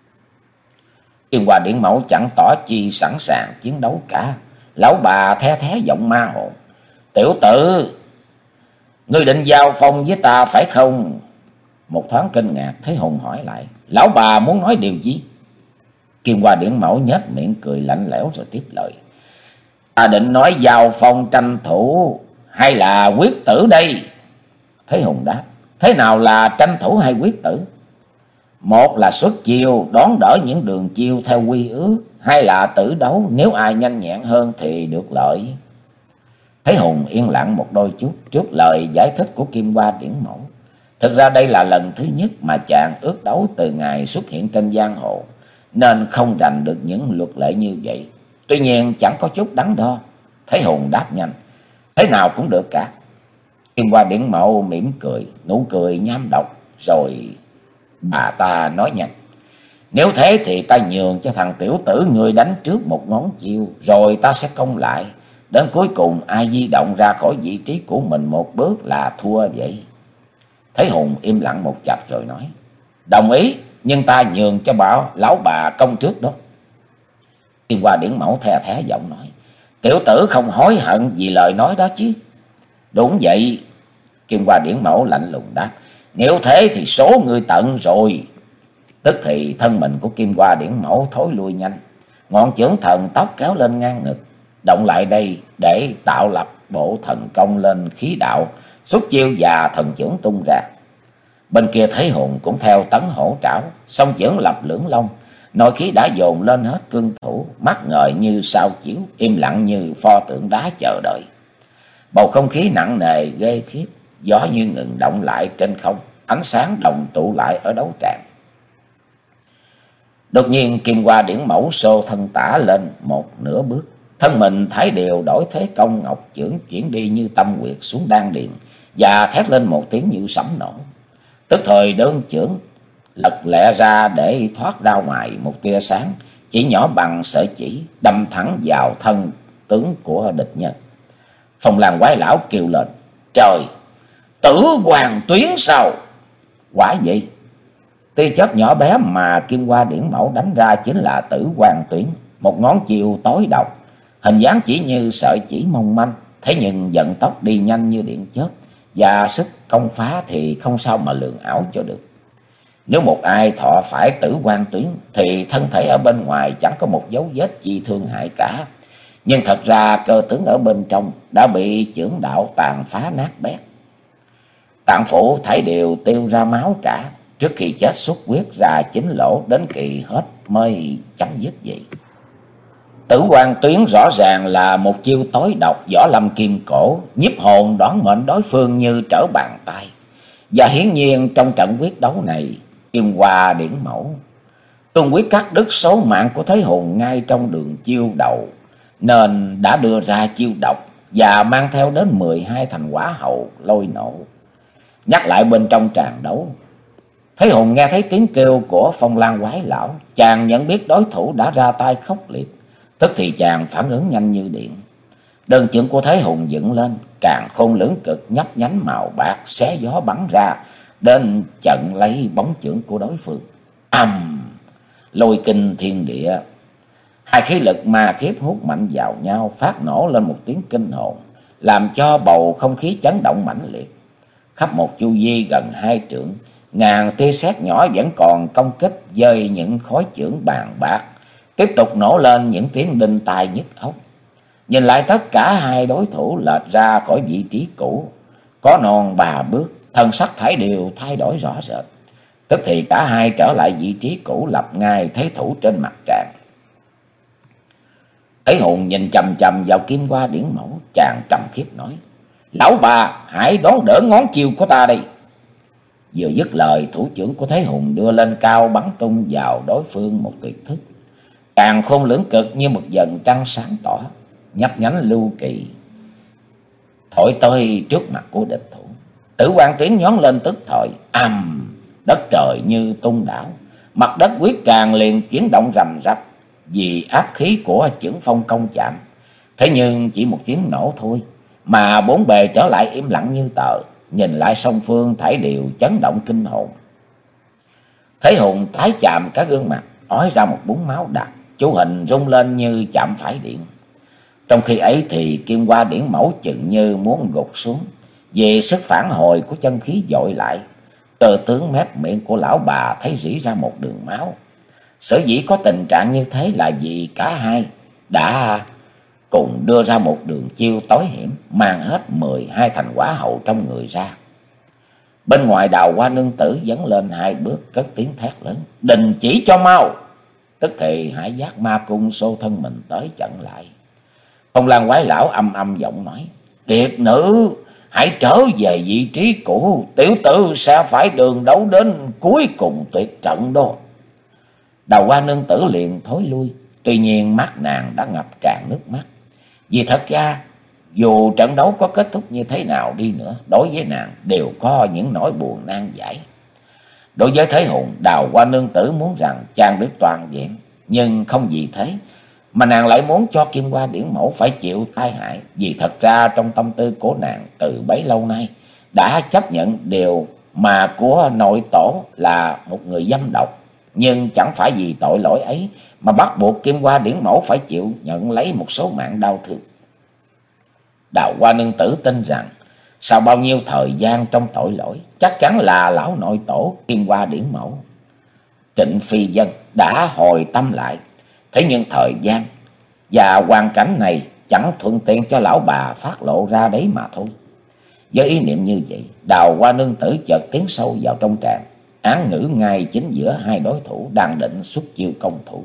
Kim Hoa Điển Mẫu chẳng tỏ chi sẵn sàng chiến đấu cả. Lão bà the thé giọng ma hồn. Tiểu tử, ngươi định giao phong với ta phải không? Một thoáng kinh ngạc, Thấy Hùng hỏi lại. Lão bà muốn nói điều gì? Kim Hoa Điển Mẫu nhếch miệng cười lạnh lẽo rồi tiếp lời. Ta định nói giao phong tranh thủ hay là quyết tử đây? Thấy Hùng đáp. Thế nào là tranh thủ hay quyết tử? Một là xuất chiêu đón đỡ những đường chiêu theo quy ước, hai là tử đấu, nếu ai nhanh nhẹn hơn thì được lợi. Thấy Hùng yên lặng một đôi chút trước lời giải thích của Kim Hoa Điển Mẫu. Thực ra đây là lần thứ nhất mà chàng ước đấu từ ngày xuất hiện trên giang hồ, nên không rành được những luật lệ như vậy. Tuy nhiên chẳng có chút đắn đo. Thấy Hùng đáp nhanh. Thế nào cũng được cả. Kim Hoa Điển Mẫu mỉm cười, nụ cười nham độc, rồi bà ta nói nhanh. Nếu thế thì ta nhường cho thằng tiểu tử ngươi đánh trước một ngón chiêu, rồi ta sẽ công lại. Đến cuối cùng ai di động ra khỏi vị trí của mình một bước là thua vậy. Thấy Hùng im lặng một chập rồi nói. Đồng ý, nhưng ta nhường cho bảo lão bà công trước đó. Kim Hoa Điển Mẫu the thé giọng nói. Tiểu tử không hối hận vì lời nói đó chứ? Đúng vậy. Kim Hoa Điển Mẫu lạnh lùng đáp. Nếu thế thì số người tận rồi. Tức thì thân mình của Kim Hoa Điển Mẫu thối lui nhanh. Ngọn chưởng thần tóc kéo lên ngang ngực, động lại đây để tạo lập bộ thần công lên khí đạo, xuất chiêu và thần chưởng tung ra. Bên kia Thấy Hùng cũng theo tấn hổ trảo, song chưởng lập lưỡng long, nội khí đã dồn lên hết cương thủ, mắt ngời như sao chiếu, im lặng như pho tượng đá chờ đợi. Bầu không khí nặng nề ghê khiếp, gió như ngừng động lại trên không, ánh sáng đồng tụ lại ở đấu tràng. Đột nhiên Kim Hoa Điển Mẫu xô thân tả lên một nửa bước, thân mình thải đều đổi thế công, ngọc chưởng chuyển đi như tâm quyệt xuống đan điền và thét lên một tiếng như sấm nổ. Tức thời đơn chưởng lật lẹ ra để thoát ra ngoài một tia sáng chỉ nhỏ bằng sợi chỉ, đâm thẳng vào thân tướng của địch nhân. Phong Lan Quái Lão kêu lên. Trời, Tử Hoàng Tuyến sao? Quả vậy. Tia chớp nhỏ bé mà Kim Hoa Điển Mẫu đánh ra chính là Tử Hoàng Tuyến, một ngón chiêu tối độc, hình dáng chỉ như sợi chỉ mong manh, thế nhưng vận tốc đi nhanh như điện chớp, và sức công phá thì không sao mà lường ảo cho được. Nếu một ai thọ phải Tử Hoàng Tuyến thì thân thể ở bên ngoài chẳng có một dấu vết chi thương hại cả, nhưng thật ra cơ tướng ở bên trong đã bị chưởng đạo tàn phá nát bét. Tạng phủ thảy đều tiêu ra máu cả, trước khi chết xuất huyết ra chín lỗ, đến kỳ hết mới chấm dứt vậy. Tử Hoàng Tuyến rõ ràng là một chiêu tối độc võ lâm kim cổ, nhiếp hồn đoán mệnh đối phương như trở bàn tay. Và hiển nhiên trong trận quyết đấu này, Kim Hoa Điển Mẫu tuân quyết cắt đứt số mạng của Thấy Hùng ngay trong đường chiêu đầu, nên đã đưa ra chiêu độc và mang theo đến mười hai thành quả hậu lôi nổ. Nhắc lại bên trong tràng đấu, Thấy Hùng nghe thấy tiếng kêu của Phong Lan Quái Lão, chàng nhận biết đối thủ đã ra tay khốc liệt, tức thì chàng phản ứng nhanh như điện. Đơn chưởng của Thấy Hùng dựng lên, càng khôn lưỡng cực nhấp nhánh màu bạc xé gió bắn ra, đến chặn lấy bóng chưởng của đối phương. Ầm, lôi kinh thiên địa. Hai khí lực ma khiếp hút mạnh vào nhau, phát nổ lên một tiếng kinh hồn, làm cho bầu không khí chấn động mãnh liệt. Khắp một chu vi gần hai trượng, ngàn tia sét nhỏ vẫn còn công kích dơi những khói chưởng bàn bạc, tiếp tục nổ lên những tiếng đinh tai nhức óc. Nhìn lại tất cả hai đối thủ lệch ra khỏi vị trí cũ, có non ba bước, thân sắc thảy đều thay đổi rõ rệt. Tức thì cả hai trở lại vị trí cũ, lập ngay thế thủ trên mặt tràng. Thấy Hùng nhìn chằm chằm vào Kim Hoa Điển Mẫu, chàng trầm khiếp nói: Lão bà, hãy đón đỡ ngón chiêu của ta đây. Vừa dứt lời, thủ trưởng của Thế Hùng đưa lên cao bắn tung vào đối phương một tuyệt thức càng khôn lưỡng cực như một dần trăng sáng tỏ, nhấp nhánh lưu kỳ thổi tới trước mặt của địch thủ. Tử quan tiếng nhón lên tức thời, ầm, đất trời như tung đảo, mặt đất quyết tràng liền chuyển động rầm rập vì áp khí của chưởng phong công chạm. Thế nhưng chỉ một tiếng nổ thôi mà bốn bề trở lại im lặng như tờ, nhìn lại song phương thảy đều chấn động kinh hồn. Thế Hùng tái chạm cả gương mặt, ói ra một búng máu đặc, chú hình rung lên như chạm phải điện. Trong khi ấy thì Kim Hoa Điển Mẫu chừng như muốn gục xuống vì sức phản hồi của chân khí dội lại. Cơ tướng mép miệng của lão bà thấy rỉ ra một đường máu. Sở dĩ có tình trạng như thế là vì cả hai đã cùng đưa ra một đường chiêu tối hiểm, mang hết mười hai thành quả hậu trong người ra. Bên ngoài Đào Hoa nương tử dẫn lên hai bước, cất tiếng thét lớn: Đình chỉ cho mau! Tức thì Hải Giác Ma Cung xô thân mình tới chặn lại. Phong Lan Quái Lão âm âm giọng nói: Điệt nữ, hãy trở về vị trí cũ, tiểu tử sẽ phải đường đấu đến cuối cùng tuyệt trận đó. Đào Hoa nương tử liền thối lui, tuy nhiên mắt nàng đã ngập tràn nước mắt. Vì thật ra dù trận đấu có kết thúc như thế nào đi nữa, đối với nàng đều có những nỗi buồn nan giải. Đối với Thế Hùng, Đào Hoa nương tử muốn rằng chàng được toàn vẹn, nhưng không vì thế mà nàng lại muốn cho Kim Hoa Điển Mẫu phải chịu tai hại. Vì thật ra trong tâm tư của nàng từ bấy lâu nay đã chấp nhận điều mà của nội tổ là một người dâm độc, nhưng chẳng phải vì tội lỗi ấy mà bắt buộc Kim Hoa Điển Mẫu phải chịu nhận lấy một số mạng đau thương. Đào Hoa nương tử tin rằng sau bao nhiêu thời gian trong tội lỗi, chắc chắn là lão nội tổ Kim Hoa Điển Mẫu Trịnh Phi Dân đã hồi tâm lại. Thế nhưng thời gian và hoàn cảnh này chẳng thuận tiện cho lão bà phát lộ ra đấy mà thôi. Với ý niệm như vậy, Đào Hoa nương tử chợt tiến sâu vào trong tràng, án ngữ ngay chính giữa hai đối thủ đang định xuất chiêu công thủ.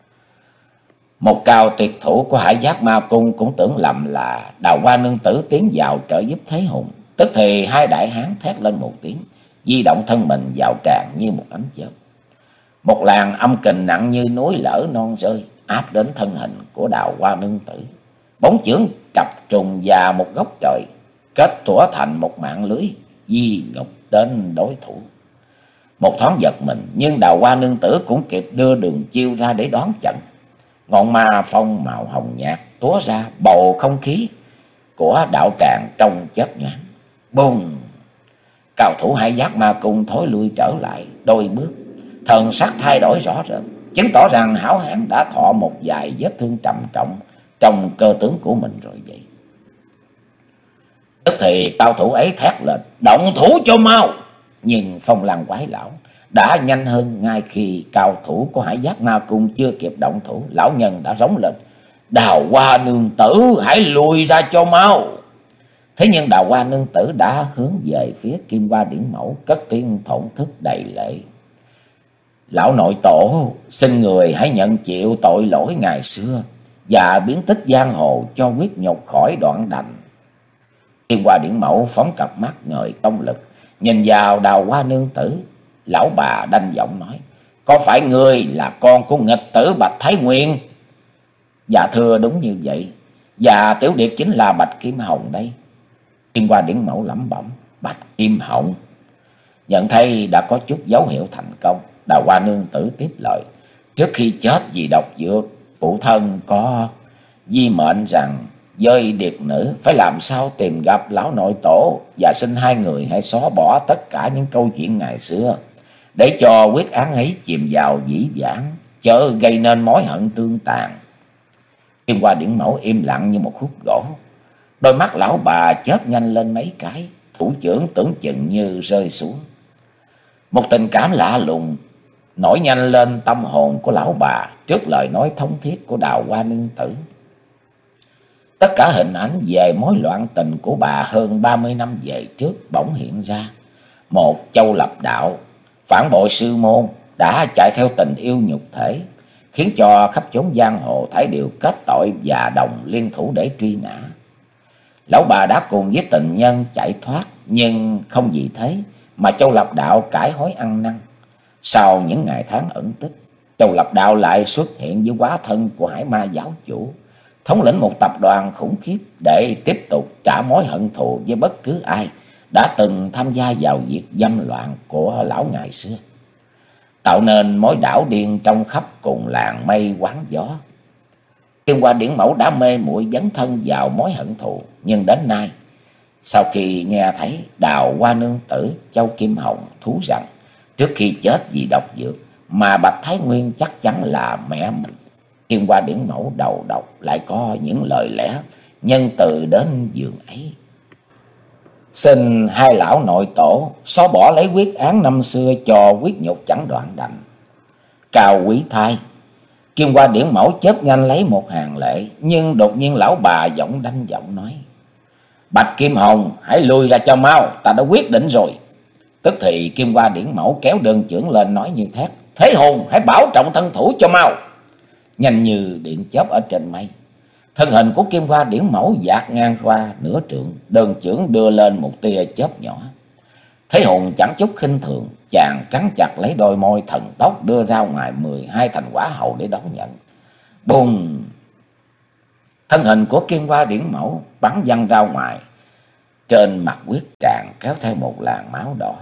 Một cao tuyệt thủ của Hải Giác Ma Cung cũng tưởng lầm là Đào Hoa nương tử tiến vào trợ giúp Thế Hùng. Tức thì hai đại hán thét lên một tiếng, di động thân mình vào tràng như một ánh chớp. Một làn âm kình nặng như núi lở non rơi áp đến thân hình của Đào Hoa nương tử. Bóng chưởng cặp trùng và một góc trời kết tủa thành một mạng lưới di ngục đến đối thủ. Một thoáng giật mình, nhưng Đào Hoa nương tử cũng kịp đưa đường chiêu ra để đón trận. Ngọn ma phong màu hồng nhạt túa ra, bầu không khí của đạo tràng trong chớp nhoáng. Bùng! Cao thủ Hải Giác Ma Cung thối lui trở lại đôi bước, thần sắc thay đổi rõ rệt, chứng tỏ rằng hảo hán đã thọ một vài vết thương trầm trọng trong cơ tướng của mình rồi vậy. Tức thì cao thủ ấy thét lên: Động thủ cho mau! Nhưng Phong Lan Quái Lão đã nhanh hơn. Ngay khi cao thủ của Hải Giác Ma Cung chưa kịp động thủ, lão nhân đã rống lên: Đào Hoa nương tử, hãy lùi ra cho mau! Thế nhưng Đào Hoa nương tử đã hướng về phía Kim Hoa Điển Mẫu, cất tiếng thổn thức đầy lệ: Lão nội tổ, xin người hãy nhận chịu tội lỗi ngày xưa và biến tích giang hồ cho quyết nhục khỏi đoạn đành. Kim Hoa Điển Mẫu phóng cặp mắt ngời công lực nhìn vào Đào Hoa nương tử. Lão bà đanh giọng nói: Có phải ngươi là con của nghịch tử Bạch Thái Nguyên? Dạ thưa, đúng như vậy. Và tiểu điệt chính là Bạch Kim Hồng đây. Kim Hoa Điển Mẫu lẩm bẩm: Bạch Kim Hồng. Nhận thấy đã có chút dấu hiệu thành công, Đào Hoa nương tử tiếp lời: Trước khi chết vì độc dược, phụ thân có di mệnh rằng với điệt nữ phải làm sao tìm gặp lão nội tổ và xin hai người hãy xóa bỏ tất cả những câu chuyện ngày xưa, để cho quyết án ấy chìm vào dĩ vãng, chớ gây nên mối hận tương tàn. Kim Hoa Điển Mẫu im lặng như một khúc gỗ, đôi mắt lão bà chớp nhanh lên mấy cái, thủ trưởng tưởng chừng như rơi xuống. Một tình cảm lạ lùng nổi nhanh lên tâm hồn của lão bà trước lời nói thống thiết của Đào Hoa nương tử. Tất cả hình ảnh về mối loạn tình của bà hơn ba mươi năm về trước bỗng hiện ra. Một châu lập đạo, phản bội sư môn, đã chạy theo tình yêu nhục thể, khiến cho khắp chốn giang hồ thảy đều kết tội và đồng liên thủ để truy nã. lão bà đã cùng với tình nhân chạy thoát, nhưng không vì thế mà Châu Lập Đạo cải hối ăn năn. Sau những ngày tháng ẩn tích, Châu Lập Đạo lại xuất hiện với hóa thân của Hải Ma giáo chủ, thống lĩnh một tập đoàn khủng khiếp để tiếp tục trả mối hận thù với bất cứ ai đã từng tham gia vào việc dâm loạn của lão ngày xưa, tạo nên mối đảo điên trong khắp cùng làng mây quán gió. Kim Hoa Điển Mẫu đã mê muội dấn thân vào mối hận thù, nhưng đến nay, sau khi nghe thấy Đào Hoa nương tử Châu Kim Hồng thú rằng trước khi chết vì độc dược mà Bạch Thái Nguyên chắc chắn là mẹ mình, Kim Hoa Điển Mẫu đầu độc lại có những lời lẽ nhân từ đến giường ấy. Xin hai lão nội tổ xóa bỏ lấy quyết án năm xưa cho quyết nhục chẳng đoạn đành. Cao quý thai. Kim Hoa Điển Mẫu chớp nhanh lấy một hàng lệ, nhưng đột nhiên lão bà giọng đanh giọng nói: Bạch Kim Hồng, hãy lui ra cho mau, ta đã quyết định rồi. Tức thì Kim Hoa Điển Mẫu kéo đơn chưởng lên nói như thét: Thế Hùng, hãy bảo trọng thân thủ cho mau. Nhanh như điện chớp ở trên mây, thân hình của Kim Hoa Điển Mẫu dạt ngang qua nửa trượng, đơn chưởng đưa lên một tia chớp nhỏ. Thế Hùng chẳng chút khinh thường, chàng cắn chặt lấy đôi môi thần tốc đưa ra ngoài mười hai thành quả hậu để đón nhận. Bùng! Thân hình của Kim Hoa Điển Mẫu bắn văng ra ngoài, trên mặt quyết tràng kéo theo một làn máu đỏ.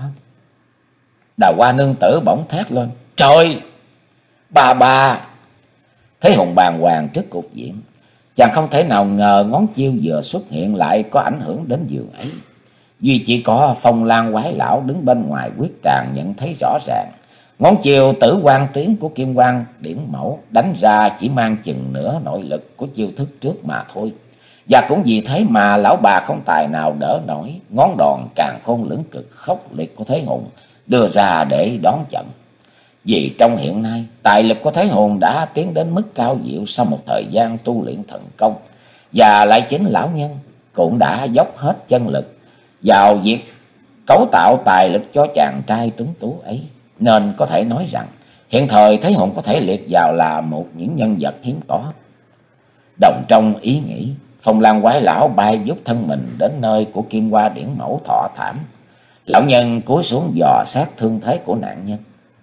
Đào Hoa nương tử bỗng thét lên: Trời! Bà bà! Thế Hùng bàng hoàng trước cục diện, chàng không thể nào ngờ ngón chiêu vừa xuất hiện lại có ảnh hưởng đến giường ấy. Duy chỉ có Phong Lan Quái Lão đứng bên ngoài quyết tràng nhận thấy rõ ràng, ngón chiêu Tử Quan Tuyến của Kim Hoa Điển Mẫu đánh ra chỉ mang chừng nửa nội lực của chiêu thức trước mà thôi. Và cũng vì thế mà lão bà không tài nào đỡ nổi ngón đòn càn khôn lưỡng cực khốc liệt của Thế Hùng đưa ra để đón trận. Vì trong hiện nay, tài lực của Thế Hùng đã tiến đến mức cao diệu sau một thời gian tu luyện thần công, và lại chính lão nhân cũng đã dốc hết chân lực vào việc cấu tạo tài lực cho chàng trai tuấn tú ấy, nên có thể nói rằng hiện thời Thế Hùng có thể liệt vào là một những nhân vật hiếm có. Đồng trong ý nghĩ, Phong Lan Quái Lão bay vút thân mình đến nơi của Kim Hoa Điển Mẫu thọ thảm. Lão nhân cúi xuống dò xét thương thế của nạn nhân.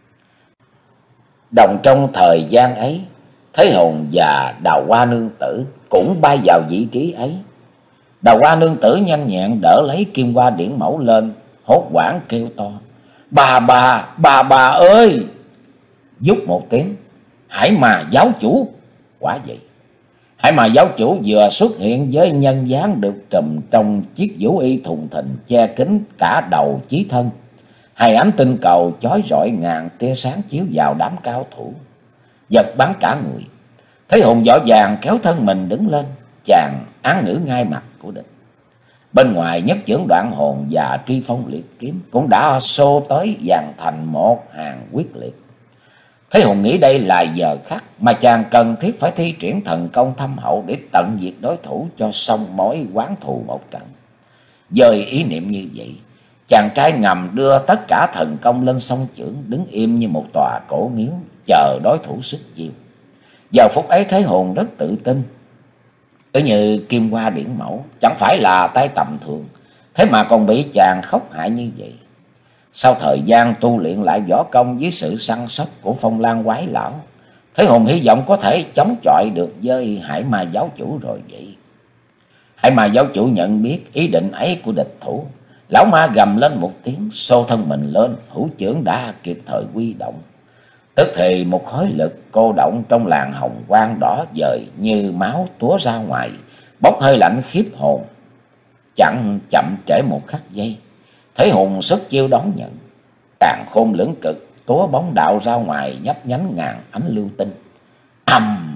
Đồng trong thời gian ấy, Thế Hùng và Đào Hoa nương tử cũng bay vào vị trí ấy. Đào Hoa nương tử nhanh nhẹn đỡ lấy Kim Hoa Điển Mẫu lên, hốt hoảng kêu to: Bà bà, bà bà ơi! Vút một tiếng, Hải Ma giáo chủ! Quả vậy, Hải Ma giáo chủ vừa xuất hiện với nhân dáng được trùm trong chiếc vũ y thùng thình che kín cả đầu chí thân. Hai ánh tinh cầu chói rọi ngàn tia sáng chiếu vào đám cao thủ, giật bắn cả người. Thế Hùng vội vàng kéo thân mình đứng lên, chàng án ngữ ngay mặt của địch. Bên ngoài nhất chưởng đoạn hồn và truy phong liệt kiếm cũng đã xô tới dàn thành một hàng quyết liệt. Thế Hùng nghĩ đây là giờ khắc mà chàng cần thiết phải thi triển thần công thâm hậu để tận diệt đối thủ cho xong mối oán thù một trận. Dời ý niệm như vậy, chàng trai ngầm đưa tất cả thần công lên song chưởng, đứng im như một tòa cổ miếu chờ đối thủ xuất chiêu. Vào phút ấy Thế Hùng rất tự tin, cứ như Kim Hoa Điển Mẫu chẳng phải là tay tầm thường, thế mà còn bị chàng khốc hại như vậy. Sau thời gian tu luyện lại võ công với sự săn sóc của Phong Lan Quái Lão, Thế Hùng hy vọng có thể chống chọi được với Hải Ma giáo chủ rồi vậy. Hải Ma giáo chủ nhận biết ý định ấy của địch thủ, lão ma gầm lên một tiếng, xô thân mình lên, hữu chưởng đã kịp thời quy động. Tức thì một khối lực cô động trong làn hồng quang đỏ vời như máu túa ra ngoài, bốc hơi lạnh khiếp hồn. Chẳng chậm trễ một khắc giây, Thế Hùng xuất chiêu đón nhận, càn khôn lưỡng cực túa bóng đạo ra ngoài, nhấp nhánh ngàn ánh lưu tinh. Ầm!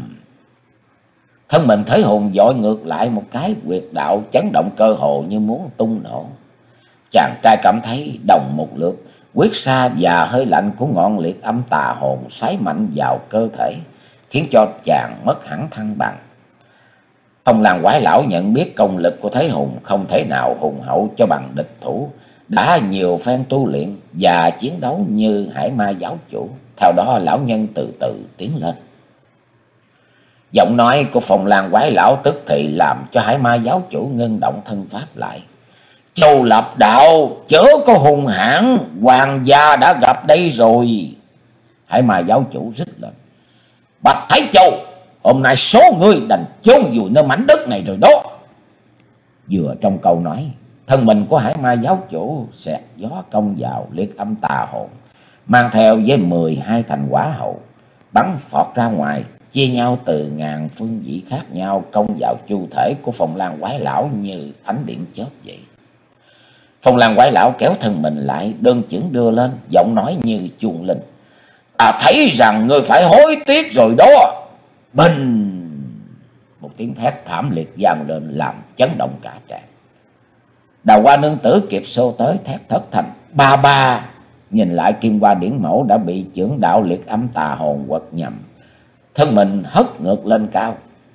Thân mình Thế Hùng dội ngược lại một cái, huyệt đạo chấn động cơ hồ như muốn tung nổ. Chàng trai cảm thấy đồng một lượt, quyết xa và hơi lạnh của ngọn liệt âm tà hồn xoáy mạnh vào cơ thể, khiến cho chàng mất hẳn thăng bằng. Phong Lan Quái Lão nhận biết công lực của Thế Hùng không thể nào hùng hậu cho bằng địch thủ, đã nhiều phen tu luyện và chiến đấu như Hải Ma giáo chủ. Theo đó lão nhân từ từ tiến lên. Giọng nói của Phong Lan quái lão tức thì làm cho Hải Ma giáo chủ ngưng động thân pháp lại. Châu Lập đạo chớ có hung hãn, hoàng gia đã gặp đây rồi. Hải Ma giáo chủ rít lên. Bạch Thái Châu, hôm nay số ngươi đành chôn vùi nơi mảnh đất này rồi đó. Vừa trong câu nói, thân mình của Hải Ma giáo chủ xẹt gió công vào liệt âm tà hồn, mang theo với mười hai thành quả hậu, bắn phọt ra ngoài, chia nhau từ ngàn phương vị khác nhau công vào chu thể của Phong Lan quái lão như ánh điện chớp vậy. Phong Lan quái lão kéo thân mình lại, đơn chưởng đưa lên, giọng nói như chuông linh. Ta thấy rằng ngươi phải hối tiếc rồi đó. Bình! Một tiếng thét thảm liệt vang lên làm chấn động cả tràng. Đào Hoa nương tử kịp xô tới thét thất thành. Ba ba! Nhìn lại kim hoa điển mẫu đã bị chưởng đạo liệt âm tà hồn quật nhầm. Thân mình hất ngược lên cao,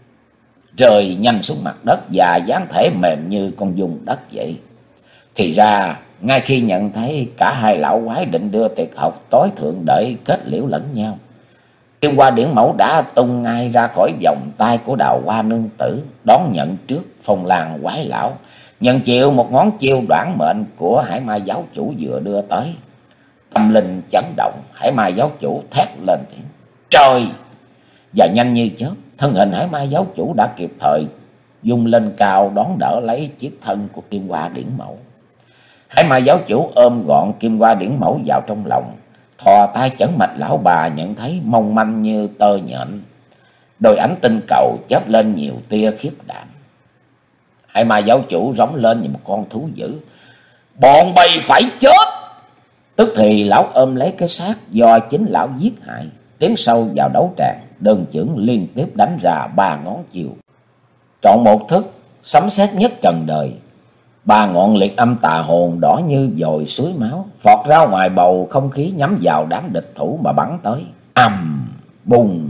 rơi nhanh xuống mặt đất và dáng thể mềm như con dung đất vậy. Thì ra, ngay khi nhận thấy cả hai lão quái định đưa tiệc học tối thượng để kết liễu lẫn nhau, kim hoa điển mẫu đã tung ngay ra khỏi vòng tay của Đào Hoa nương tử, đón nhận trước Phong Lan quái lão, nhận chịu một ngón chiêu đoản mệnh của Hải Ma giáo chủ vừa đưa tới. Tâm linh chấn động, Hải Ma giáo chủ thét lên tiếng trời, và nhanh như chớp, thân hình Hải Ma giáo chủ đã kịp thời dung lên cao đón đỡ lấy chiếc thân của kim hoa điển mẫu. Hải Ma giáo chủ ôm gọn kim hoa điển mẫu vào trong lòng, thò tay chấn mạch lão bà nhận thấy mong manh như tơ nhện, đôi ánh tinh cầu chớp lên nhiều tia khiếp đảm. Hải Ma giáo chủ rống lên như một con thú dữ. Bọn bay phải chết! Tức thì lão ôm lấy cái xác do chính lão giết hại, tiến sâu vào đấu tràng, đơn chưởng liên tiếp đánh ra ba ngón chiều, trọn một thức sấm sét nhất trần đời. Ba ngọn liệt âm tà hồn đỏ như dồi suối máu phọt ra ngoài bầu không khí, nhắm vào đám địch thủ mà bắn tới. Ầm bùng!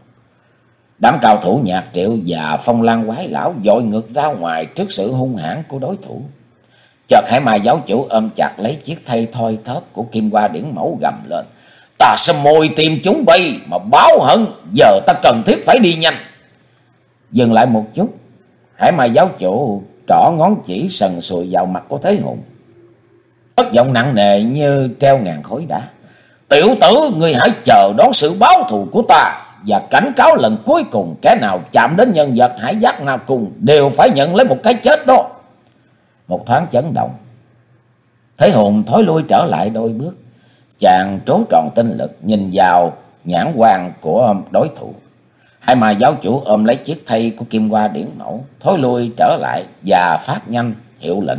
Đám cao thủ Nhạc Triệu và Phong Lan quái lão dội ngược ra ngoài trước sự hung hãn của đối thủ. Chợt Hải Ma giáo chủ ôm chặt lấy chiếc thây thoi thóp của kim hoa điển mẫu gầm lên. Ta sẽ mồi tìm chúng bay mà báo hận, giờ ta cần thiết phải đi nhanh. Dừng lại một chút, Hải Ma giáo chủ trỏ ngón chỉ sần sùi vào mặt của Thế Hùng, cất giọng nặng nề như treo ngàn khối đá. Tiểu tử, ngươi hãy chờ đón sự báo thù của ta, và cảnh cáo lần cuối cùng, kẻ nào chạm đến nhân vật Hải Giác Na Cung đều phải nhận lấy một cái chết đó. Một thoáng chấn động, Thế Hùng thối lui trở lại đôi bước. Chàng trố tròn tinh lực nhìn vào nhãn quan của đối thủ. Hải Ma giáo chủ ôm lấy chiếc thây của kim hoa điển mẫu, thối lui trở lại và phát nhanh hiệu lệnh.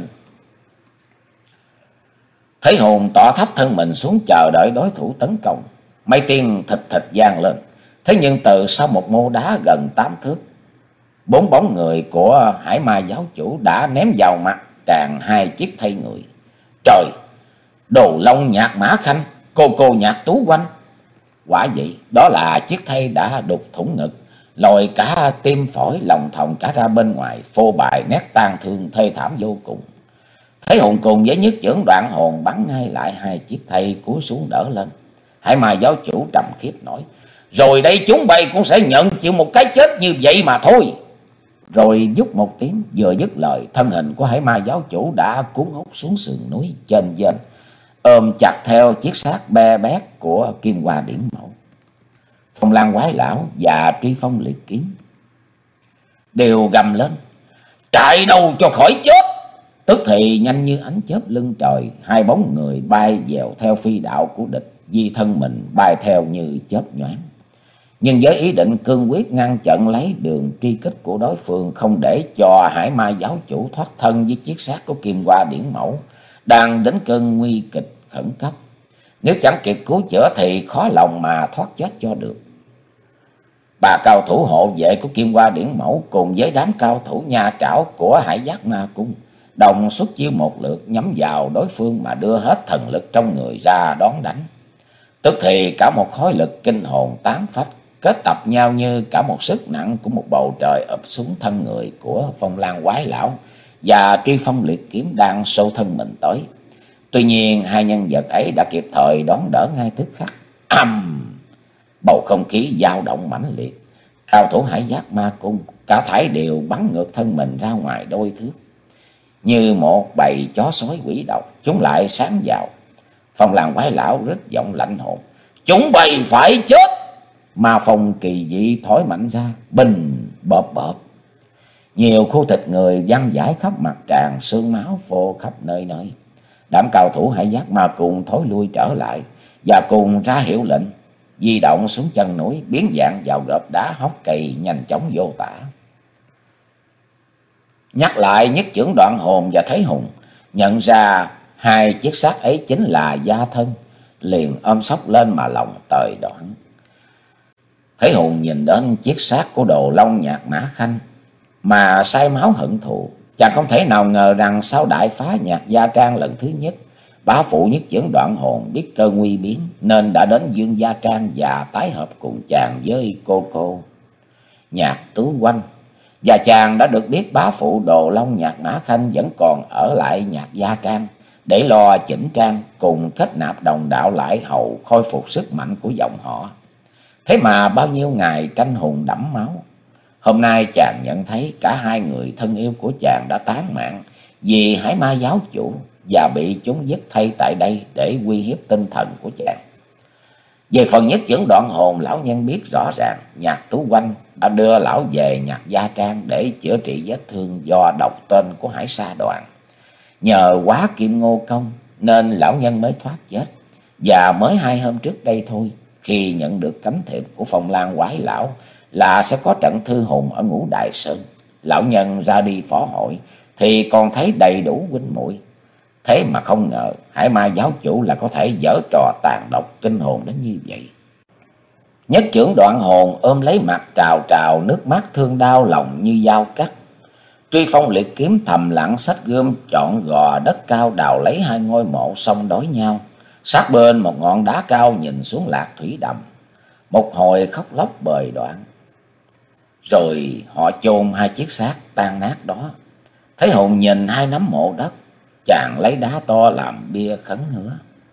Thế Hùng tỏ thấp thân mình xuống chờ đợi đối thủ tấn công. Mấy tiếng thịt thịt vang lên. Thế nhưng từ sau một mô đá gần tám thước, bốn bóng người của Hải Ma giáo chủ đã ném vào mặt tràn hai chiếc thây người. Trời! Đồ Long Nhạc Mã Khanh, cô cô Nhạc Tú Quanh. Quả vậy, đó là chiếc thây đã đục thủng ngực, lòi cả tim phổi lòng thòng cả ra bên ngoài, phô bày nét tang thương thê thảm vô cùng. Thế Hùng cùng với nhất chưởng đoạn hồn bắn ngay lại hai chiếc thây cúi xuống đỡ lên. Hải Ma giáo chủ trầm khiếp nói. Rồi đây chúng bay cũng sẽ nhận chịu một cái chết như vậy mà thôi. Rồi vút một tiếng, vừa dứt lời, thân hình của Hải Ma giáo chủ đã cuốn hút xuống sườn núi trên trên, ôm chặt theo chiếc xác be bét của kim hoa điển mẫu. Phong Lan quái lão và Truy Phong liệt kiếm đều gầm lên. Chạy đâu cho khỏi chết! Tức thì nhanh như ánh chớp lưng trời, hai bóng người bay dèo theo phi đạo của địch, di thân mình bay theo như chớp nhoáng. Nhưng với ý định cương quyết ngăn chặn lấy đường truy kích của đối phương, không để cho Hải Ma giáo chủ thoát thân với chiếc xác của kim hoa điển mẫu đang đến cơn nguy kịch khẩn cấp. Nếu chẳng kịp cứu chữa thì khó lòng mà thoát chết cho được. Bà cao thủ hộ vệ của kim hoa điển mẫu cùng với đám cao thủ nha trảo của Hải Giác Na Cung đồng xuất chiêu một lượt nhắm vào đối phương mà đưa hết thần lực trong người ra đón đánh. Tức thì cả một khối lực kinh hồn tán phách kết tập nhau như cả một sức nặng của một bầu trời ập xuống thân người của Phong Lan quái lão và Truy Phong liệt kiếm đang xô thân mình tới. Tuy nhiên hai nhân vật ấy đã kịp thời đón đỡ ngay tức khắc. Ầm! Bầu không khí dao động mãnh liệt, Cao thủ Hải Giác Ma Cung cả thảy đều bắn ngược thân mình ra ngoài đôi thước. Như một bầy chó sói quỷ độc, chúng lại sáng vào. Phong Lan Quái Lão rít giọng lạnh hồn: chúng bầy phải chết! Ma phong kỳ dị thổi mạnh ra, bình bợp bợp. Nhiều khu thịt người văng vãi khắp mặt tràn, xương máu phô khắp nơi nơi. Đám cao thủ Hải Giác Ma Cung thối lui trở lại và cùng ra hiệu lệnh, di động xuống chân núi, biến dạng vào gợp đá hốc cây nhanh chóng vô tả. Nhắc lại Nhất Chưởng Đoạn Hồn và Thế Hùng nhận ra hai chiếc xác ấy chính là gia thân, liền ôm sốc lên mà lòng tời đoạn. Thế Hùng nhìn đến chiếc xác của Đồ Long Nhạc Mã Khanh mà say máu hận thù. Chàng không thể nào ngờ rằng sau đại phá Nhạc Gia Trang lần thứ nhất, bá phụ Nhất Chưởng Đoạn Hồn biết cơ nguy biến nên đã đến Dương Gia Trang và tái hợp cùng chàng với cô cô Nhạc Tú Oanh. Và chàng đã được biết bá phụ Đồ Long Nhạc Mã Khanh vẫn còn ở lại Nhạc Gia Trang để lo chỉnh trang cùng kết nạp đồng đạo lại hầu khôi phục sức mạnh của dòng họ. Thế mà bao nhiêu ngày tranh hùng đẫm máu, hôm nay chàng nhận thấy cả hai người thân yêu của chàng đã tán mạng vì Hải Ma giáo chủ và bị chúng dứt thay tại đây để uy hiếp tinh thần của chàng. Về phần Nhất Chưởng Đoạn Hồn, lão nhân biết rõ ràng Nhạc Tú Oanh đã đưa lão về Nhạc Gia Trang để chữa trị vết thương do độc tên của Hải Sa Đoàn. Nhờ quá kim ngô công nên lão nhân mới thoát chết. Và mới hai hôm trước đây thôi, khi nhận được cánh thiệp của Phong Lan Quái Lão là sẽ có trận thư hùng ở Ngũ Đại Sơn, lão nhân ra đi phó hội thì còn thấy đầy đủ huynh muội. Thế mà không ngờ Hải Ma giáo chủ là có thể giở trò tàn độc kinh hồn đến như vậy. Nhất Chưởng Đoạn Hồn ôm lấy mặt trào trào nước mắt thương đau lòng như dao cắt. Truy Phong Liệt Kiếm thầm lặng xách gươm chọn gò đất cao đào lấy hai ngôi mộ song đối nhau. Sát bên một ngọn đá cao nhìn xuống Lạc Thủy Đầm, một hồi khóc lóc bời đoạn. Rồi họ chôn hai chiếc xác tan nát đó. Thấy Hùng nhìn hai nắm mộ đất, chàng lấy đá to làm bia khấn hứa.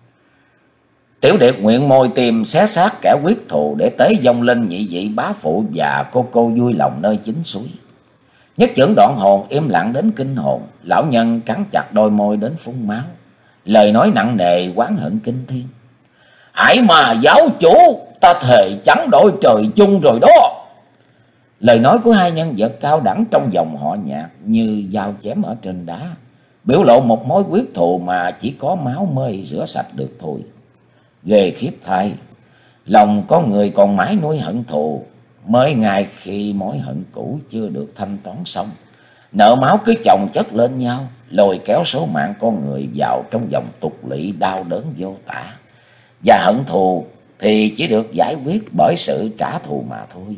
Tiểu Điệt nguyện môi tìm xé xác kẻ quyết thù để tế vong linh nhị vị bá phụ và cô cô vui lòng nơi chính suối. Nhất Chưởng Đoạn Hồn im lặng đến kinh hồn, lão nhân cắn chặt đôi môi đến phun máu, lời nói nặng nề oán hận kinh thiên. Hải Ma giáo chủ, ta thề trắng đội trời chung rồi đó. Lời nói của hai nhân vật cao đẳng trong dòng họ Nhạc như dao chém ở trên đá, biểu lộ một mối quyết thù mà chỉ có máu mới rửa sạch được thôi. Ghê khiếp thay, lòng có người còn mãi nuôi hận thù, mới ngay khi mối hận cũ chưa được thanh toán xong, nợ máu cứ chồng chất lên nhau, lôi kéo số mạng con người vào trong vòng tục lỵ đau đớn vô tả. Và hận thù thì chỉ được giải quyết bởi sự trả thù mà thôi.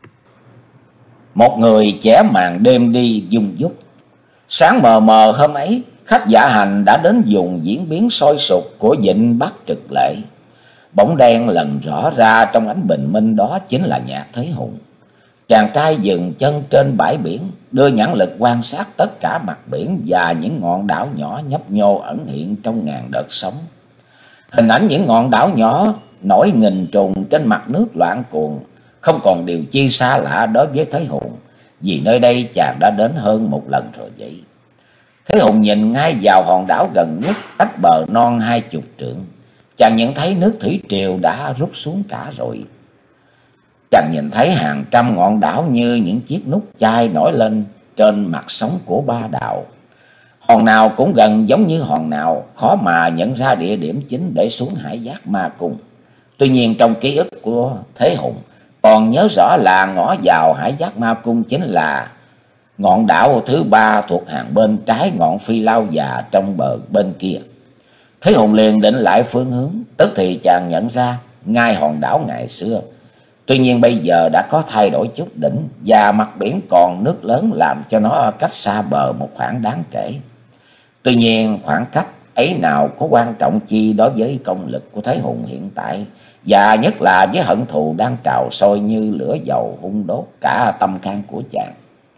Một người trẻ màn đêm đi dung dúc. Sáng mờ mờ hôm ấy, khách dạ hành đã đến vùng diễn biến sôi sục của vịnh Bắc Trực Lệ. Bóng đen lần rõ ra trong ánh bình minh đó chính là Nhạc Thế Hùng. Chàng trai dừng chân trên bãi biển, đưa nhãn lực quan sát tất cả mặt biển và những ngọn đảo nhỏ nhấp nhô ẩn hiện trong ngàn đợt sóng. Hình ảnh những ngọn đảo nhỏ nổi nghìn trùng trên mặt nước loạn cuồng không còn điều chi xa lạ đối với Thế Hùng, vì nơi đây chàng đã đến hơn một lần rồi vậy. Thế Hùng nhìn ngay vào hòn đảo gần nhất cách bờ non hai chục trượng. Chàng nhận thấy nước thủy triều đã rút xuống cả rồi. Chàng nhìn thấy hàng trăm ngọn đảo như những chiếc nút chai nổi lên trên mặt sóng của ba đảo. Hòn nào cũng gần giống như hòn nào, khó mà nhận ra địa điểm chính để xuống Hải Giác Ma Cung. Tuy nhiên trong ký ức của Thế Hùng còn nhớ rõ là ngõ vào Hải Giác Ma Cung chính là ngọn đảo thứ ba thuộc hàng bên trái ngọn Phi Lao Già trong bờ bên kia. Thế Hùng liền định lại phương hướng, tức thì chàng nhận ra ngay hòn đảo ngày xưa. Tuy nhiên bây giờ đã có thay đổi chút đỉnh và mặt biển còn nước lớn làm cho nó cách xa bờ một khoảng đáng kể. Tuy nhiên khoảng cách ấy nào có quan trọng chi đối với công lực của Thế Hùng hiện tại, và nhất là với hận thù đang trào sôi như lửa dầu hung đốt cả tâm can của chàng.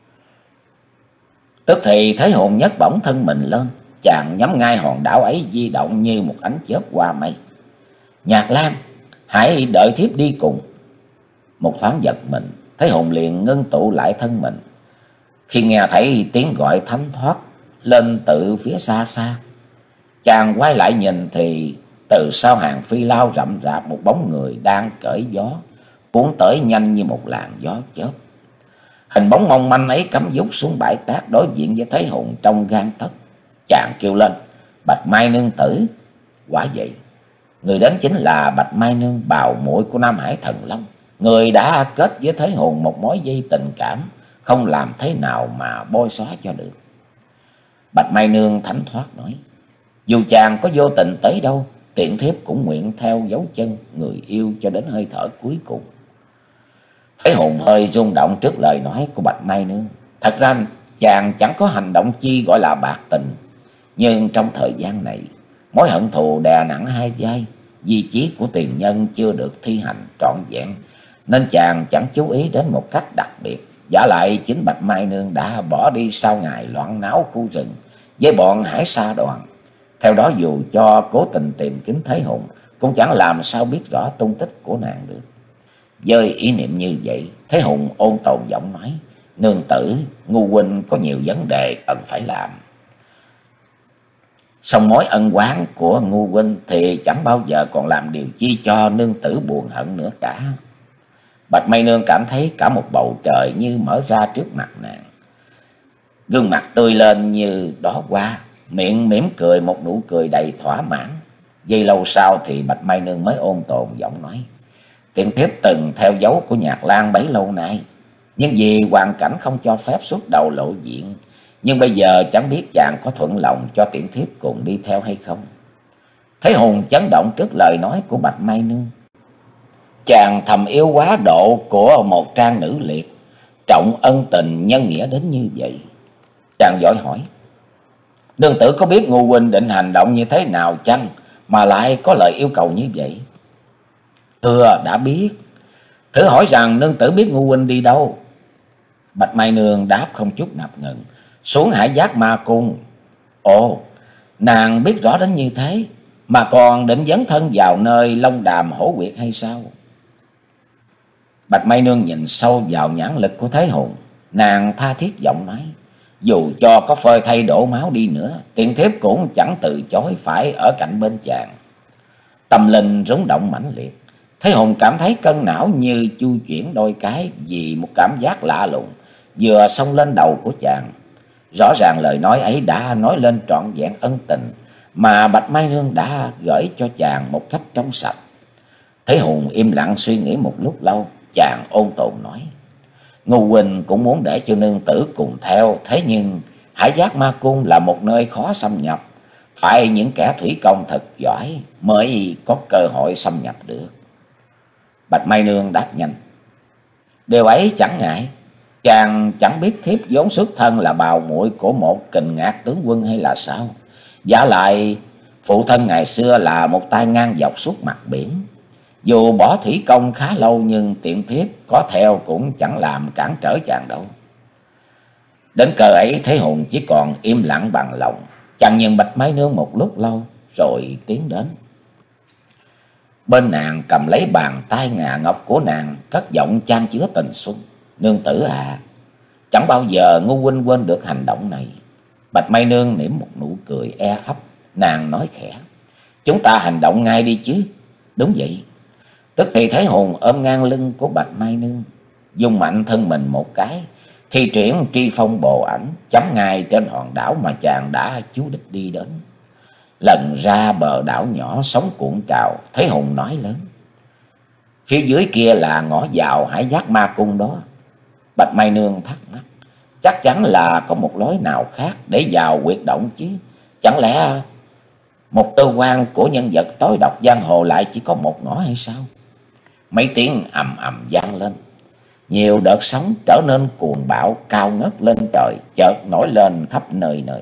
Tức thì Thế Hùng nhấc bổng thân mình lên, chàng nhắm ngay hòn đảo ấy di động như một ánh chớp qua mây. Nhạc Lan, hãy đợi thiếp đi cùng. Một thoáng giật mình, Thế Hùng liền ngưng tụ lại thân mình. Khi nghe thấy tiếng gọi thánh thoát lên từ phía xa xa, chàng quay lại nhìn thì từ sau hàng phi lao rậm rạp một bóng người đang cởi gió, cuốn tới nhanh như một làn gió chớp. Hình bóng mong manh ấy cắm dút xuống bãi cát đối diện với Thế Hùng trong gang tấc. Chàng kêu lên: "Bạch Mai nương tử!" Quả vậy, người đến chính là Bạch Mai nương, bào muội của Nam Hải Thần Long, người đã kết với Thế Hùng một mối dây tình cảm không làm thế nào mà bôi xóa cho được. Bạch Mai nương thánh thoát nói: "Dù chàng có vô tình tới đâu, tiện thiếp cũng nguyện theo dấu chân người yêu cho đến hơi thở cuối cùng." Thế Hùng hơi rung động trước lời nói của Bạch Mai nương. Thật ra chàng chẳng có hành động chi gọi là bạc tình, nhưng trong thời gian này, mối hận thù đè nặng hai vai, di chí của tiền nhân chưa được thi hành trọn vẹn, nên chàng chẳng chú ý đến một cách đặc biệt. Vả lại chính Bạch Mai nương đã bỏ đi sau ngày loạn náo khu rừng với bọn hải sa đoàn. Theo đó, dù cho cố tình tìm kiếm Thế Hùng, cũng chẳng làm sao biết rõ tung tích của nàng được. Với ý niệm như vậy, Thế Hùng ôn tồn giọng nói: "Nương tử, ngu huynh có nhiều vấn đề cần phải làm. Song mối ân oán của ngu huynh thì chẳng bao giờ còn làm điều chi cho nương tử buồn hận nữa cả." Bạch Mai nương cảm thấy cả một bầu trời như mở ra trước mặt nàng. Gương mặt tươi lên như đóa hoa, miệng mỉm cười một nụ cười đầy thỏa mãn. Giây lâu sau thì Bạch Mai nương mới ôn tồn giọng nói: "Tiện thiếp từng theo dấu của Nhạc Lan bấy lâu nay, nhưng vì hoàn cảnh không cho phép xuất đầu lộ diện, nhưng bây giờ chẳng biết chàng có thuận lòng cho tiện thiếp cùng đi theo hay không?" Thế Hùng chấn động trước lời nói của Bạch Mai nương. Chàng thầm yêu quá độ của một trang nữ liệt, trọng ân tình nhân nghĩa đến như vậy. Chàng vội hỏi: "Nương tử có biết ngu huynh định hành động như thế nào chăng, mà lại có lời yêu cầu như vậy?" "Thưa đã biết." "Thử hỏi rằng nương tử biết ngu huynh đi đâu?" Bạch Mai nương đáp không chút ngập ngừng: "Xuống Hải Giác Ma Cung." "Ồ, nàng biết rõ đến như thế, mà còn định dấn thân vào nơi Long Đàm Hổ Quyệt hay sao?" Bạch Mai nương nhìn sâu vào nhãn lực của Thế Hùng, nàng tha thiết giọng nói: "Dù cho có phơi thay đổ máu đi nữa, tiện thiếp cũng chẳng từ chối phải ở cạnh bên chàng." Tâm linh rung động mãnh liệt, Thế Hùng cảm thấy cân não như chu chuyển đôi cái vì một cảm giác lạ lùng vừa xông lên đầu của chàng. Rõ ràng lời nói ấy đã nói lên trọn vẹn ân tình mà Bạch Mai nương đã gửi cho chàng một cách trong sạch. Thế Hùng im lặng suy nghĩ một lúc lâu, chàng ôn tồn nói: "Ngu huynh cũng muốn để cho nương tử cùng theo, thế nhưng Hải Giác Ma Cung là một nơi khó xâm nhập, phải những kẻ thủy công thật giỏi mới có cơ hội xâm nhập được." Bạch Mai nương đáp nhanh: "Điều ấy chẳng ngại, chàng chẳng biết thiếp vốn xuất thân là bào muội của một kình ngạc tướng quân hay là sao? Vả lại phụ thân ngày xưa là một tay ngang dọc suốt mặt biển. Dù bỏ thủy công khá lâu nhưng tiện thiếp có theo cũng chẳng làm cản trở chàng đâu." Đến cờ ấy Thế Hùng chỉ còn im lặng bằng lòng. Chàng nhìn Bạch Mai nương một lúc lâu rồi tiến đến. Bên nàng cầm lấy bàn tay ngà ngọc của nàng, cất giọng chan chứa tình xuân: "Nương tử à, chẳng bao giờ ngu huynh quên được hành động này." Bạch Mai nương nỉm một nụ cười e ấp, nàng nói khẽ: "Chúng ta hành động ngay đi chứ." "Đúng vậy." Tức thì Thế Hùng ôm ngang lưng của Bạch Mai nương, dung mạnh thân mình một cái, thi triển tri phong bồ ảnh, chấm ngay trên hòn đảo mà chàng đã chú đích đi đến. Lần ra bờ đảo nhỏ sóng cuộn trào, Thế Hùng nói lớn: "Phía dưới kia là ngõ vào Hải Giác Ma Cung đó." Bạch Mai nương thắc mắc: "Chắc chắn là có một lối nào khác để vào huyệt động chứ? Chẳng lẽ một cơ quan của nhân vật tối độc giang hồ lại chỉ có một ngõ hay sao?" Mấy tiếng ầm ầm vang lên, nhiều đợt sóng trở nên cuồng bạo, cao ngất lên trời, chợt nổi lên khắp nơi nơi.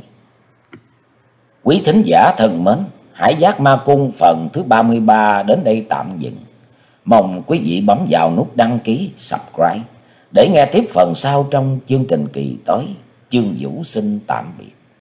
Quý thính giả thân mến, Hải Giác Ma Cung phần thứ ba mươi ba đến đây tạm dừng. Mong quý vị bấm vào nút đăng ký, subscribe để nghe tiếp phần sau trong chương trình kỳ tới. Chương Vũ xin tạm biệt.